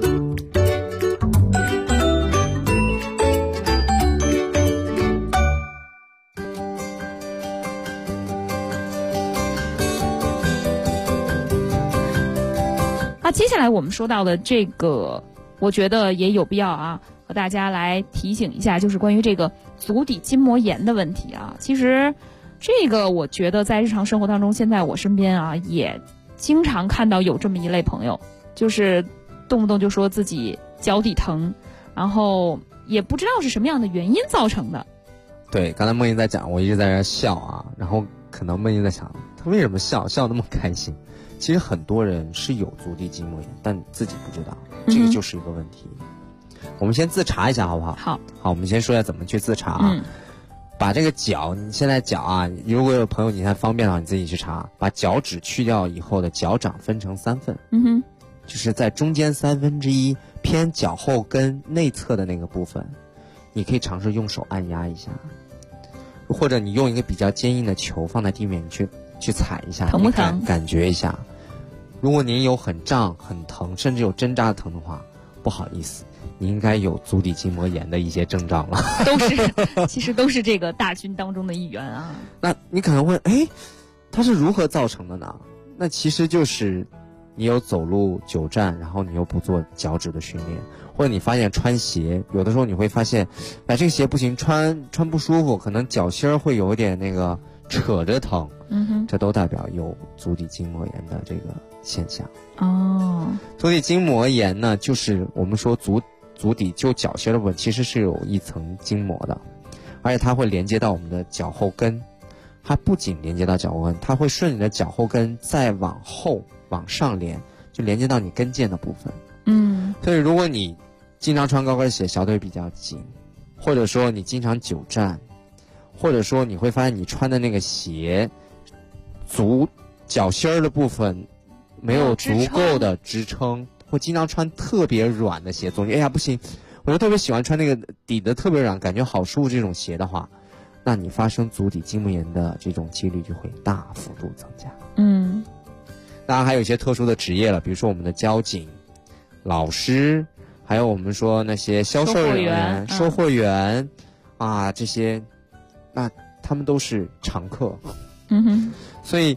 S14: 接下来我们说到的这个，我觉得也有必要和大家来提醒一下，就是关于这个足底筋膜炎的问题其实这个我觉得在日常生活当中，现在我身边也经常看到有这么一类朋友，就是动不动就说自己脚底疼，然后也不知道是什么样的原因造成的。
S11: 对，刚才梦莹在讲，我一直在这笑然后可能梦莹在想，他为什么笑那么开心？其实很多人是有足底筋膜炎，但自己不知道，这个就是一个问题。我们先自查一下好不好？
S14: 好，
S11: 我们先说一下怎么去自查把这个脚，你现在脚如果有朋友你看方便的话，你自己去查，把脚趾去掉以后的脚掌分成3份，就是在中间1/3偏脚后跟内侧的那个部分，你可以尝试用手按压一下，或者你用一个比较坚硬的球放在地面，你去踩一下，
S14: 疼不疼？
S11: 感觉一下。如果您有很胀、很疼，甚至有针扎的疼的话，不好意思，你应该有足底筋膜炎的一些症状了。
S14: 其实都是这个大军当中的一员
S11: 那你可能问，它是如何造成的呢？那其实就是你有走路久站，然后你又不做脚趾的训练，或者你发现穿鞋，有的时候你会发现，这个鞋不行，穿不舒服，可能脚心会有一点那个扯着疼，这都代表有足底筋膜炎的这个现象。足底筋膜炎呢，就是我们说足底就脚心的部分其实是有一层筋膜的，而且它会连接到我们的脚后跟。它不仅连接到脚后跟，它会顺你的脚后跟再往后往上连，就连接到你跟腱的部分。所以如果你经常穿高跟鞋，小腿比较紧，或者说你经常久站，或者说你会发现你穿的那个鞋脚心的部分没有足够的支撑，或经常穿特别软的鞋，总觉得不行，我就特别喜欢穿那个底的特别软，感觉好舒服这种鞋的话，那你发生足底筋膜炎的这种几率就会大幅度增加。当然还有一些特殊的职业了，比如说我们的交警、老师，还有我们说那些销售人员、售货员这些，那他们都是常客。所以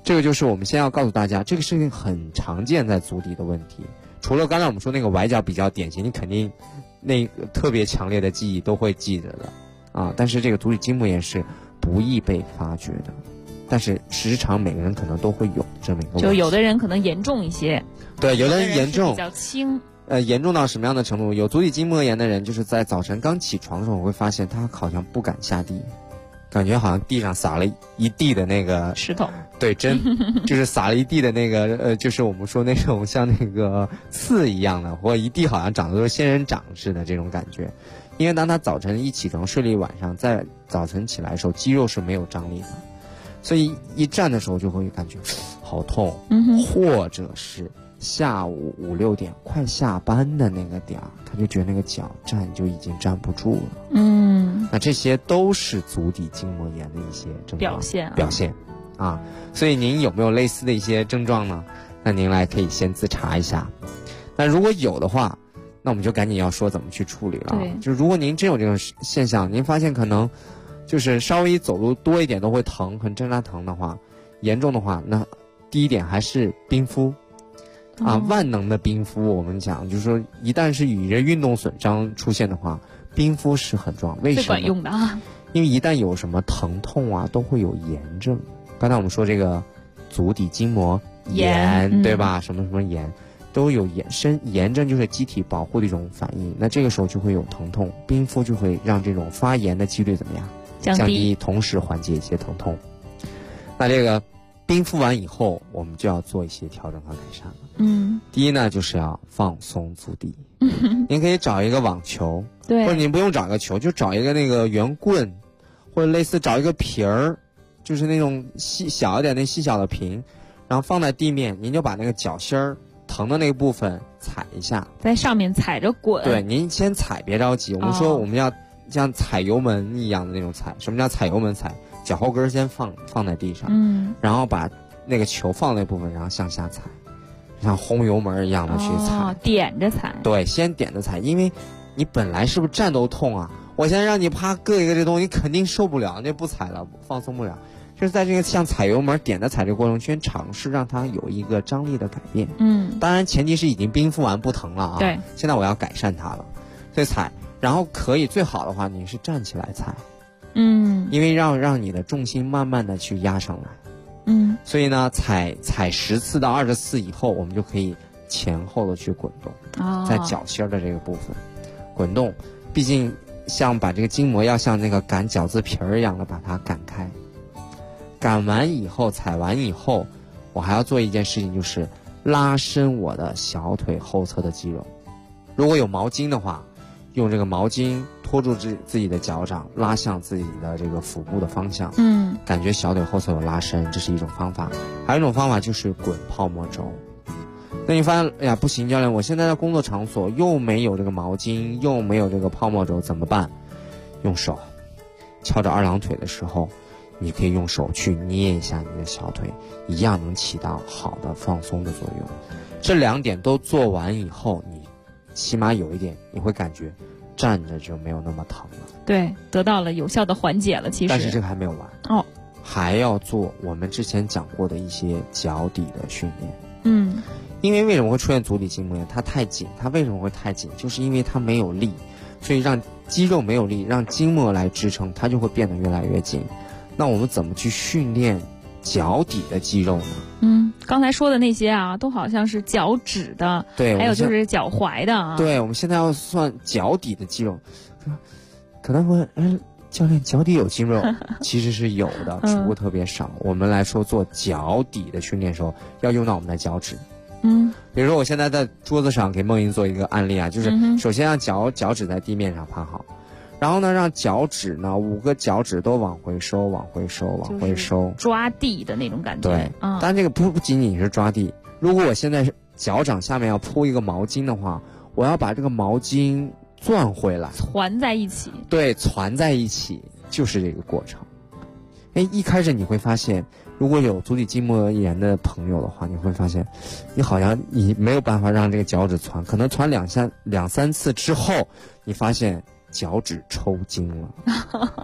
S11: 这个就是我们先要告诉大家，这个事情很常见在足底的问题。除了刚才我们说那个崴脚比较典型，你肯定那个特别强烈的记忆都会记着的啊。但是这个足底筋膜炎是不易被发觉的，但是时常每个人可能都会有这么一个问题。
S14: 就有的人可能严重一些，
S11: 对，有的人严重，
S14: 比较轻。
S11: 严重到什么样的程度？有足底筋膜炎的人，就是在早晨刚起床的时候，我会发现他好像不敢下地，感觉好像地上撒了一地的那个
S14: 石头。
S11: 对，就是撒了一地的那个就是我们说那种像那个刺一样的，或一地好像长的都是仙人掌似的这种感觉。因为当他早晨一起床睡了一晚上，在早晨起来的时候，肌肉是没有张力的，所以一站的时候就会感觉好痛，或者是下午5、6点快下班的那个点儿，他就觉得那个脚站就已经站不住了。那这些都是足底筋膜炎的一些症状表现啊。所以您有没有类似的一些症状呢？那您来可以先自查一下。那如果有的话，那我们就赶紧要说怎么去处理了。就如果您真有这种现象，您发现可能就是稍微走路多一点都会疼，很挣扎疼的话，严重的话，那第一点还是冰敷。万能的冰敷，我们讲就是说，一旦是与人运动损伤出现的话，冰敷是很重要。为什么？最
S14: 管用的啊！
S11: 因为一旦有什么疼痛啊，都会有炎症。刚才我们说这个足底筋膜炎，对吧？什么什么炎，都有炎症，就是机体保护的一种反应。那这个时候就会有疼痛，冰敷就会让这种发炎的几率怎么样？降低，同时缓解一些疼痛。那这个冰敷完以后，我们就要做一些调整和改善了。第一呢，就是要放松足底。您可以找一个网球，
S14: 对，
S11: 或者您不用找一个球，就找一个那个圆棍，或者类似找一个瓶儿，就是那种小一点的细小的瓶，然后放在地面，您就把那个脚心儿疼的那个部分踩一下，
S14: 在上面踩着滚。
S11: 对，您先踩，别着急。我们说我们要像踩油门一样的那种踩。什么叫踩油门踩？脚后跟先放在地上，然后把那个球放那部分，然后向下踩，像轰油门一样的去踩，
S14: 点着踩。
S11: 对，先点着踩，因为你本来是不是站都痛啊？我现在让你啪硌一个这东西，你肯定受不了，那不踩了，放松不了。就是在这个像踩油门点着踩这个过程中，先尝试让它有一个张力的改变。当然前提是已经冰敷完不疼了啊。
S14: 对，
S11: 现在我要改善它了，所以踩，然后可以最好的话，你是站起来踩。因为让你的重心慢慢的去压上来。所以呢，踩10次到20次以后，我们就可以前后的去滚动，在脚心的这个部分滚动。毕竟像把这个筋膜要像那个擀饺子皮儿一样的把它擀开。擀完以后，踩完以后，我还要做一件事情，就是拉伸我的小腿后侧的肌肉。如果有毛巾的话，用这个毛巾托住自己的脚掌，拉向自己的这个腹部的方向，感觉小腿后侧有拉伸，这是一种方法。还有一种方法就是滚泡沫轴。那你发现，哎呀，不行，教练，我现在在工作场所又没有这个毛巾，又没有这个泡沫轴，怎么办？用手翘着二郎腿的时候，你可以用手去捏一下你的小腿，一样能起到好的放松的作用。这2点都做完以后，你起码有一点，你会感觉站着就没有那么疼了。
S14: 对，得到了有效的缓解了。其实，
S11: 但是这个还没有完还要做我们之前讲过的一些脚底的训练。因为为什么会出现足底筋膜炎？它太紧，它为什么会太紧？就是因为它没有力，所以让肌肉没有力，让筋膜来支撑，它就会变得越来越紧。那我们怎么去训练脚底的肌肉呢？
S14: 刚才说的那些啊，都好像是脚趾的，
S11: 对，
S14: 还有就是脚踝的啊。
S11: 对，我们现在要算脚底的肌肉。可能会，教练脚底有肌肉，其实是有的，只不过特别少。我们来说做脚底的训练的时候，要用到我们的脚趾。比如说我现在在桌子上给梦莹做一个案例啊，就是首先让脚趾在地面上趴好。然后呢，让脚趾呢5个脚趾都往回收，往回收，往回收，
S14: 抓地的那种感觉。
S11: 对，当然这个不仅仅是抓地。如果我现在脚掌下面要铺一个毛巾的话，我要把这个毛巾攥回来，
S14: 攒在一起。
S11: 对，攒在一起就是这个过程。一开始你会发现，如果有足底筋膜炎的朋友的话，你会发现，你好像你没有办法让这个脚趾攒，可能攒2、3次之后，你发现脚趾抽筋了。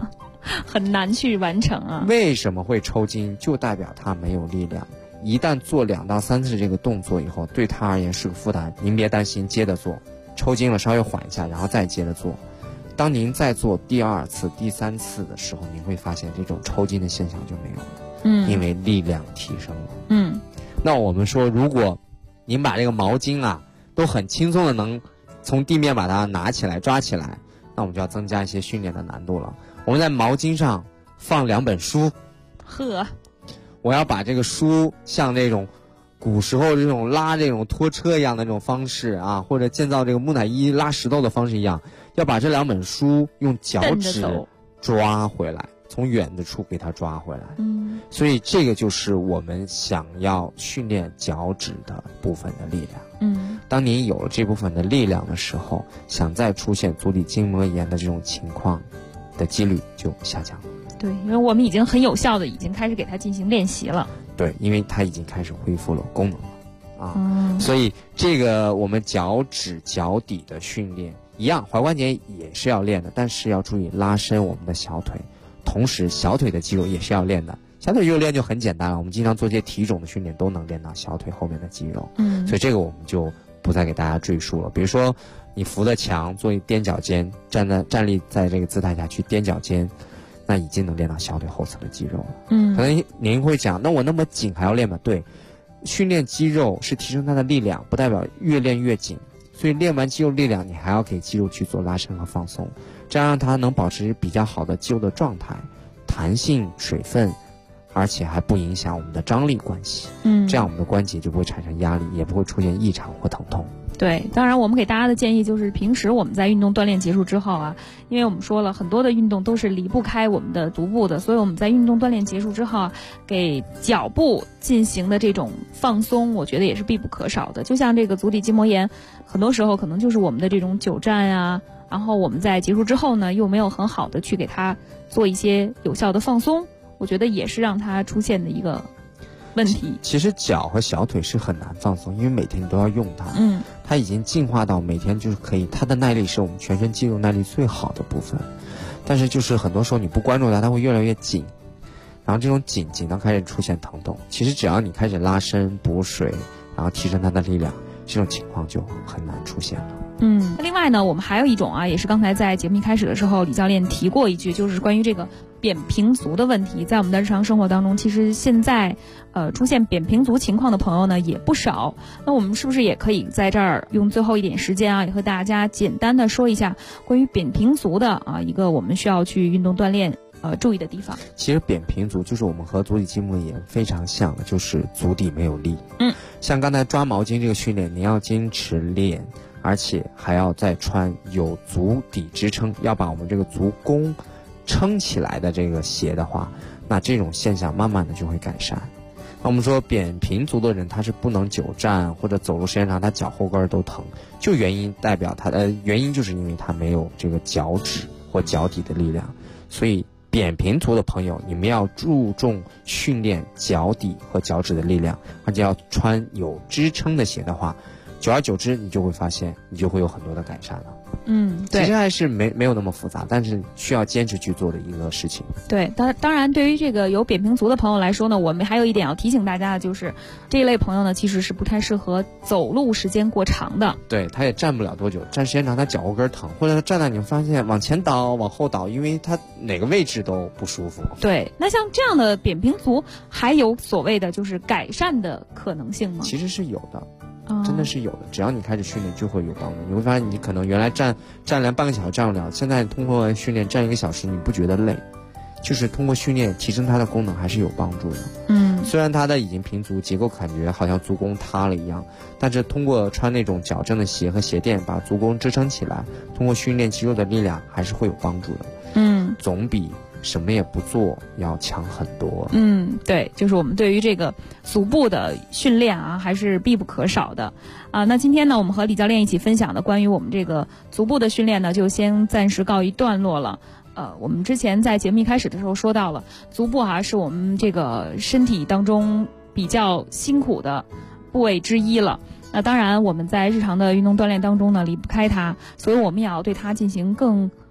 S14: 很难去完成啊。
S11: 为什么会抽筋？就代表他没有力量。一旦做2到3次这个动作以后，对他而言是个负担。您别担心，接着做，抽筋了稍微缓一下，然后再接着做。当您再做第2次、第3次的时候，您会发现这种抽筋的现象就没有了，因为力量提升了。那我们说，如果您把这个毛巾啊都很轻松的能从地面把它拿起来抓起来，那我们就要增加一些训练的难度了。我们在毛巾上放2本书，我要把这个书像这种古时候这种拉这种拖车一样的这种方式啊，或者建造这个木乃伊拉石头的方式一样，要把这2本书用脚趾抓回来，从远的处给它抓回来。所以这个就是我们想要训练脚趾的部分的力量。当您有了这部分的力量的时候，想再出现足底筋膜炎的这种情况的几率就下降了。
S14: 对，因为我们已经很有效的已经开始给它进行练习了。
S11: 对，因为它已经开始恢复了功能了所以这个我们脚趾脚底的训练一样，踝关节也是要练的，但是要注意拉伸我们的小腿，同时小腿的肌肉也是要练的。小腿肌肉练就很简单了，我们经常做些体踵的训练都能练到小腿后面的肌肉。所以这个我们就不再给大家赘述了。比如说你扶着墙做一踮脚尖，站立在这个姿态下去踮脚尖，那已经能练到小腿后侧的肌肉了。可能您会讲，那我那么紧还要练吗？对，训练肌肉是提升它的力量，不代表越练越紧。所以练完肌肉力量，你还要给肌肉去做拉伸和放松，这样让它能保持比较好的肌肉的状态、弹性、水分，而且还不影响我们的张力关系。这样我们的关节就不会产生压力，也不会出现异常或疼痛。
S14: 对，当然我们给大家的建议就是平时我们在运动锻炼结束之后啊，因为我们说了很多的运动都是离不开我们的足部的，所以我们在运动锻炼结束之后啊，给脚部进行的这种放松，我觉得也是必不可少的。就像这个足底筋膜炎，很多时候可能就是我们的这种久站呀，然后我们在结束之后呢，又没有很好的去给它做一些有效的放松，我觉得也是让它出现的一个问题。
S11: 其实脚和小腿是很难放松，因为每天你都要用它。它已经进化到每天就是可以，它的耐力是我们全身肌肉耐力最好的部分。但是就是很多时候你不关注它，它会越来越紧，然后这种紧到开始出现疼痛。其实只要你开始拉伸、补水，然后提升它的力量，这种情况就很难出现了。
S14: 那另外呢，我们还有一种啊，也是刚才在节目一开始的时候，李教练提过一句，就是关于这个扁平足的问题。在我们的日常生活当中，其实现在出现扁平足情况的朋友呢也不少。那我们是不是也可以在这儿用最后一点时间啊，也和大家简单的说一下关于扁平足的一个我们需要去运动锻炼注意的地方？
S11: 其实扁平足就是我们和足底筋膜炎非常像的，就是足底没有力。像刚才抓毛巾这个训练，你要坚持练，而且还要再穿有足底支撑，要把我们这个足弓撑起来的这个鞋的话，那这种现象慢慢的就会改善。那我们说扁平足的人他是不能久站或者走路时间长，他脚后跟都疼，就原因就是因为他没有这个脚趾或脚底的力量。所以扁平足的朋友，你们要注重训练脚底和脚趾的力量，而且要穿有支撑的鞋的话，久而久之你就会发现你就会有很多的改善了。
S14: 对，
S11: 其实还是没有那么复杂，但是需要坚持去做的一个事情。
S14: 对，当然对于这个有扁平足的朋友来说呢，我们还有一点要提醒大家的，就是这一类朋友呢其实是不太适合走路时间过长的。
S11: 对，他也站不了多久，站时间长他脚后跟疼，或者他站在你发现往前倒往后倒，因为他哪个位置都不舒服。
S14: 对，那像这样的扁平足还有所谓的就是改善的可能性吗？
S11: 其实是有的，真的是有的，只要你开始训练就会有帮助。你会发现你可能原来站连半个小时站不了，现在通过训练站1个小时你不觉得累，就是通过训练提升它的功能还是有帮助的。虽然它的已经平足结构感觉好像足弓塌了一样，但是通过穿那种矫正的鞋和鞋垫把足弓支撑起来，通过训练肌肉的力量还是会有帮助的。总比什么也不做要强很多。
S14: 对，就是我们对于这个足部的训练啊，还是必不可少的那今天呢，我们和李教练一起分享的关于我们这个足部的训练呢，就先暂时告一段落了。我们之前在节目一开始的时候说到了，足部是我们这个身体当中比较辛苦的部位之一了。当然我们在日常的运动锻炼当中呢离不开它，所以我们也要对它进行更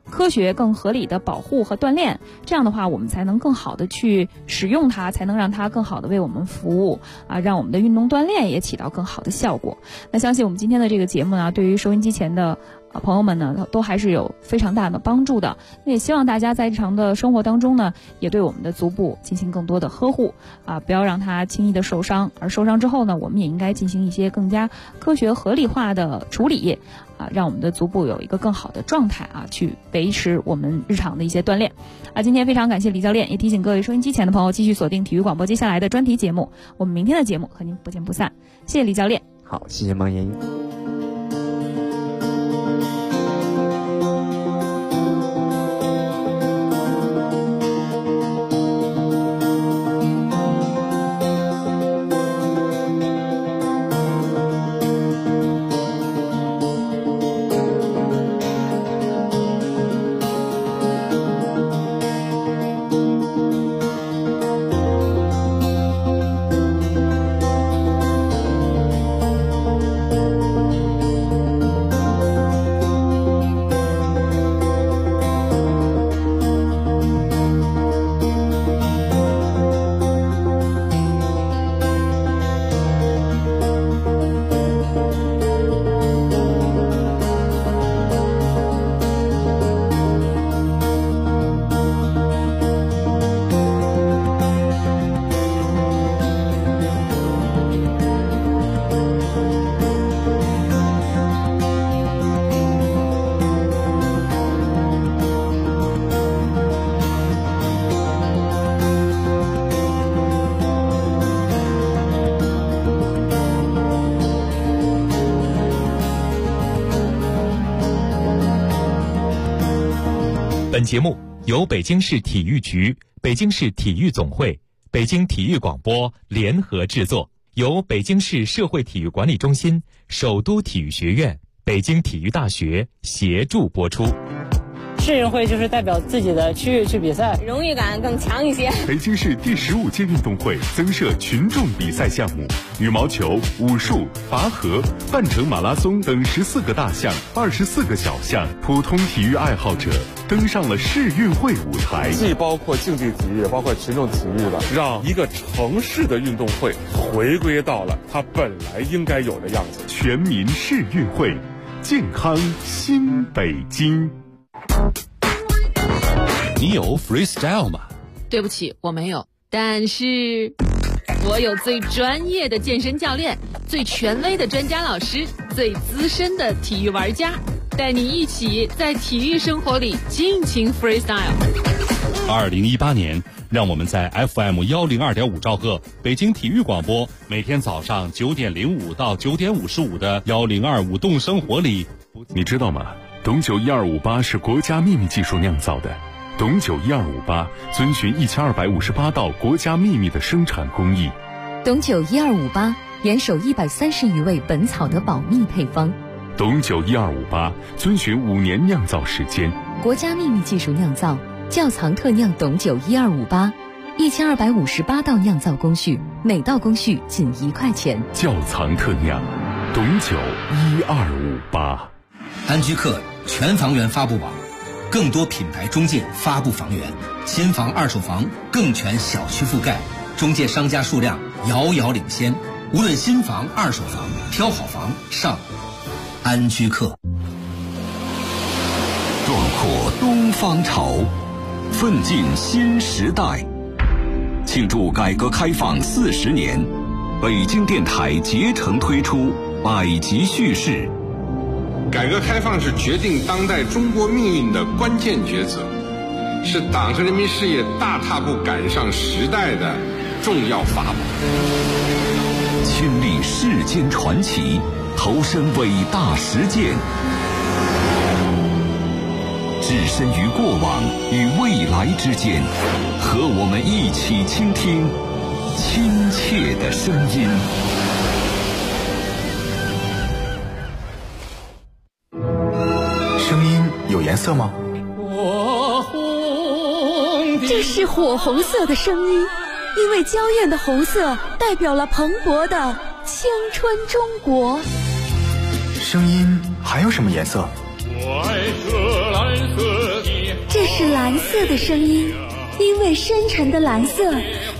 S14: 科学、更合理的保护和锻炼。这样的话，我们才能更好的去使用它，才能让它更好的为我们服务啊，让我们的运动锻炼也起到更好的效果。那相信我们今天的这个节目呢，对于收音机前的朋友们呢，都还是有非常大的帮助的。那也希望大家在日常的生活当中呢，也对我们的足部进行更多的呵护啊，不要让它轻易的受伤。而受伤之后呢，我们也应该进行一些更加科学合理化的处理啊，让我们的足部有一个更好的状态啊，去维持我们日常的一些锻炼啊。今天非常感谢李教练，也提醒各位收音机前的朋友继续锁定体育广播接下来的专题节目。我们明天的节目和您不见不散。谢谢李教练。
S11: 好，谢谢孟莹。
S13: 本节目由北京市体育局、北京市体育总会、北京体育广播联合制作，由北京市社会体育管理中心、首都体育学院、北京体育大学协助播出。
S16: 市运会就是代表自己的区域去比赛，
S17: 荣誉感更强一些。
S3: 北京市第15届运动会增设群众比赛项目，羽毛球、武术、拔河、半程马拉松等14个大项、24个小项，普通体育爱好者登上了市运会舞台。
S18: 既包括竞技体育，也包括群众体育了，让一个城市的运动会回归到了它本来应该有的样子。
S3: 全民市运会，健康新北京。
S19: 你有 freestyle 吗？
S5: 对不起，我没有。但是我有最专业的健身教练，最权威的专家老师，最资深的体育玩家，带你一起在体育生活里尽情 freestyle。
S19: 2018年，让我们在 FM 102.5兆赫北京体育广播，每天早上9点05到9点55的1025动生活里，
S3: 你知道吗？董酒1258是国家秘密技术酿造的。董酒1258遵循1258道国家秘密的生产工艺。
S20: 董酒1258严守130余味本草的保密配方。
S3: 董酒1258遵循5年酿造时间，
S20: 国家秘密技术酿造，窖藏特酿董酒1258，1258道酿造工序，每道工序仅1块钱。
S3: 窖藏特酿，董酒1258。
S21: 安居客全房源发布网，更多品牌中介发布房源，新房二手房更全小区覆盖，中介商家数量遥遥领先。无论新房二手房，挑好房上安居客。
S1: 壮阔东方潮，奋进新时代。庆祝改革开放40年，北京电台竭诚推出百集叙事。
S22: 改革开放是决定当代中国命运的关键抉择，是党和人民事业大踏步赶上时代的重要法宝。
S1: 亲历世间传奇，投身伟大实践，置身于过往与未来之间，和我们一起倾听亲切的声音。
S23: 声音有颜色吗？
S24: 这是火红色的声音，因为娇艳的红色代表了蓬勃的青春中国。
S23: 声音还有什么颜色？
S2: 我爱这蓝色的，
S24: 这是蓝色的声音，因为深沉的蓝色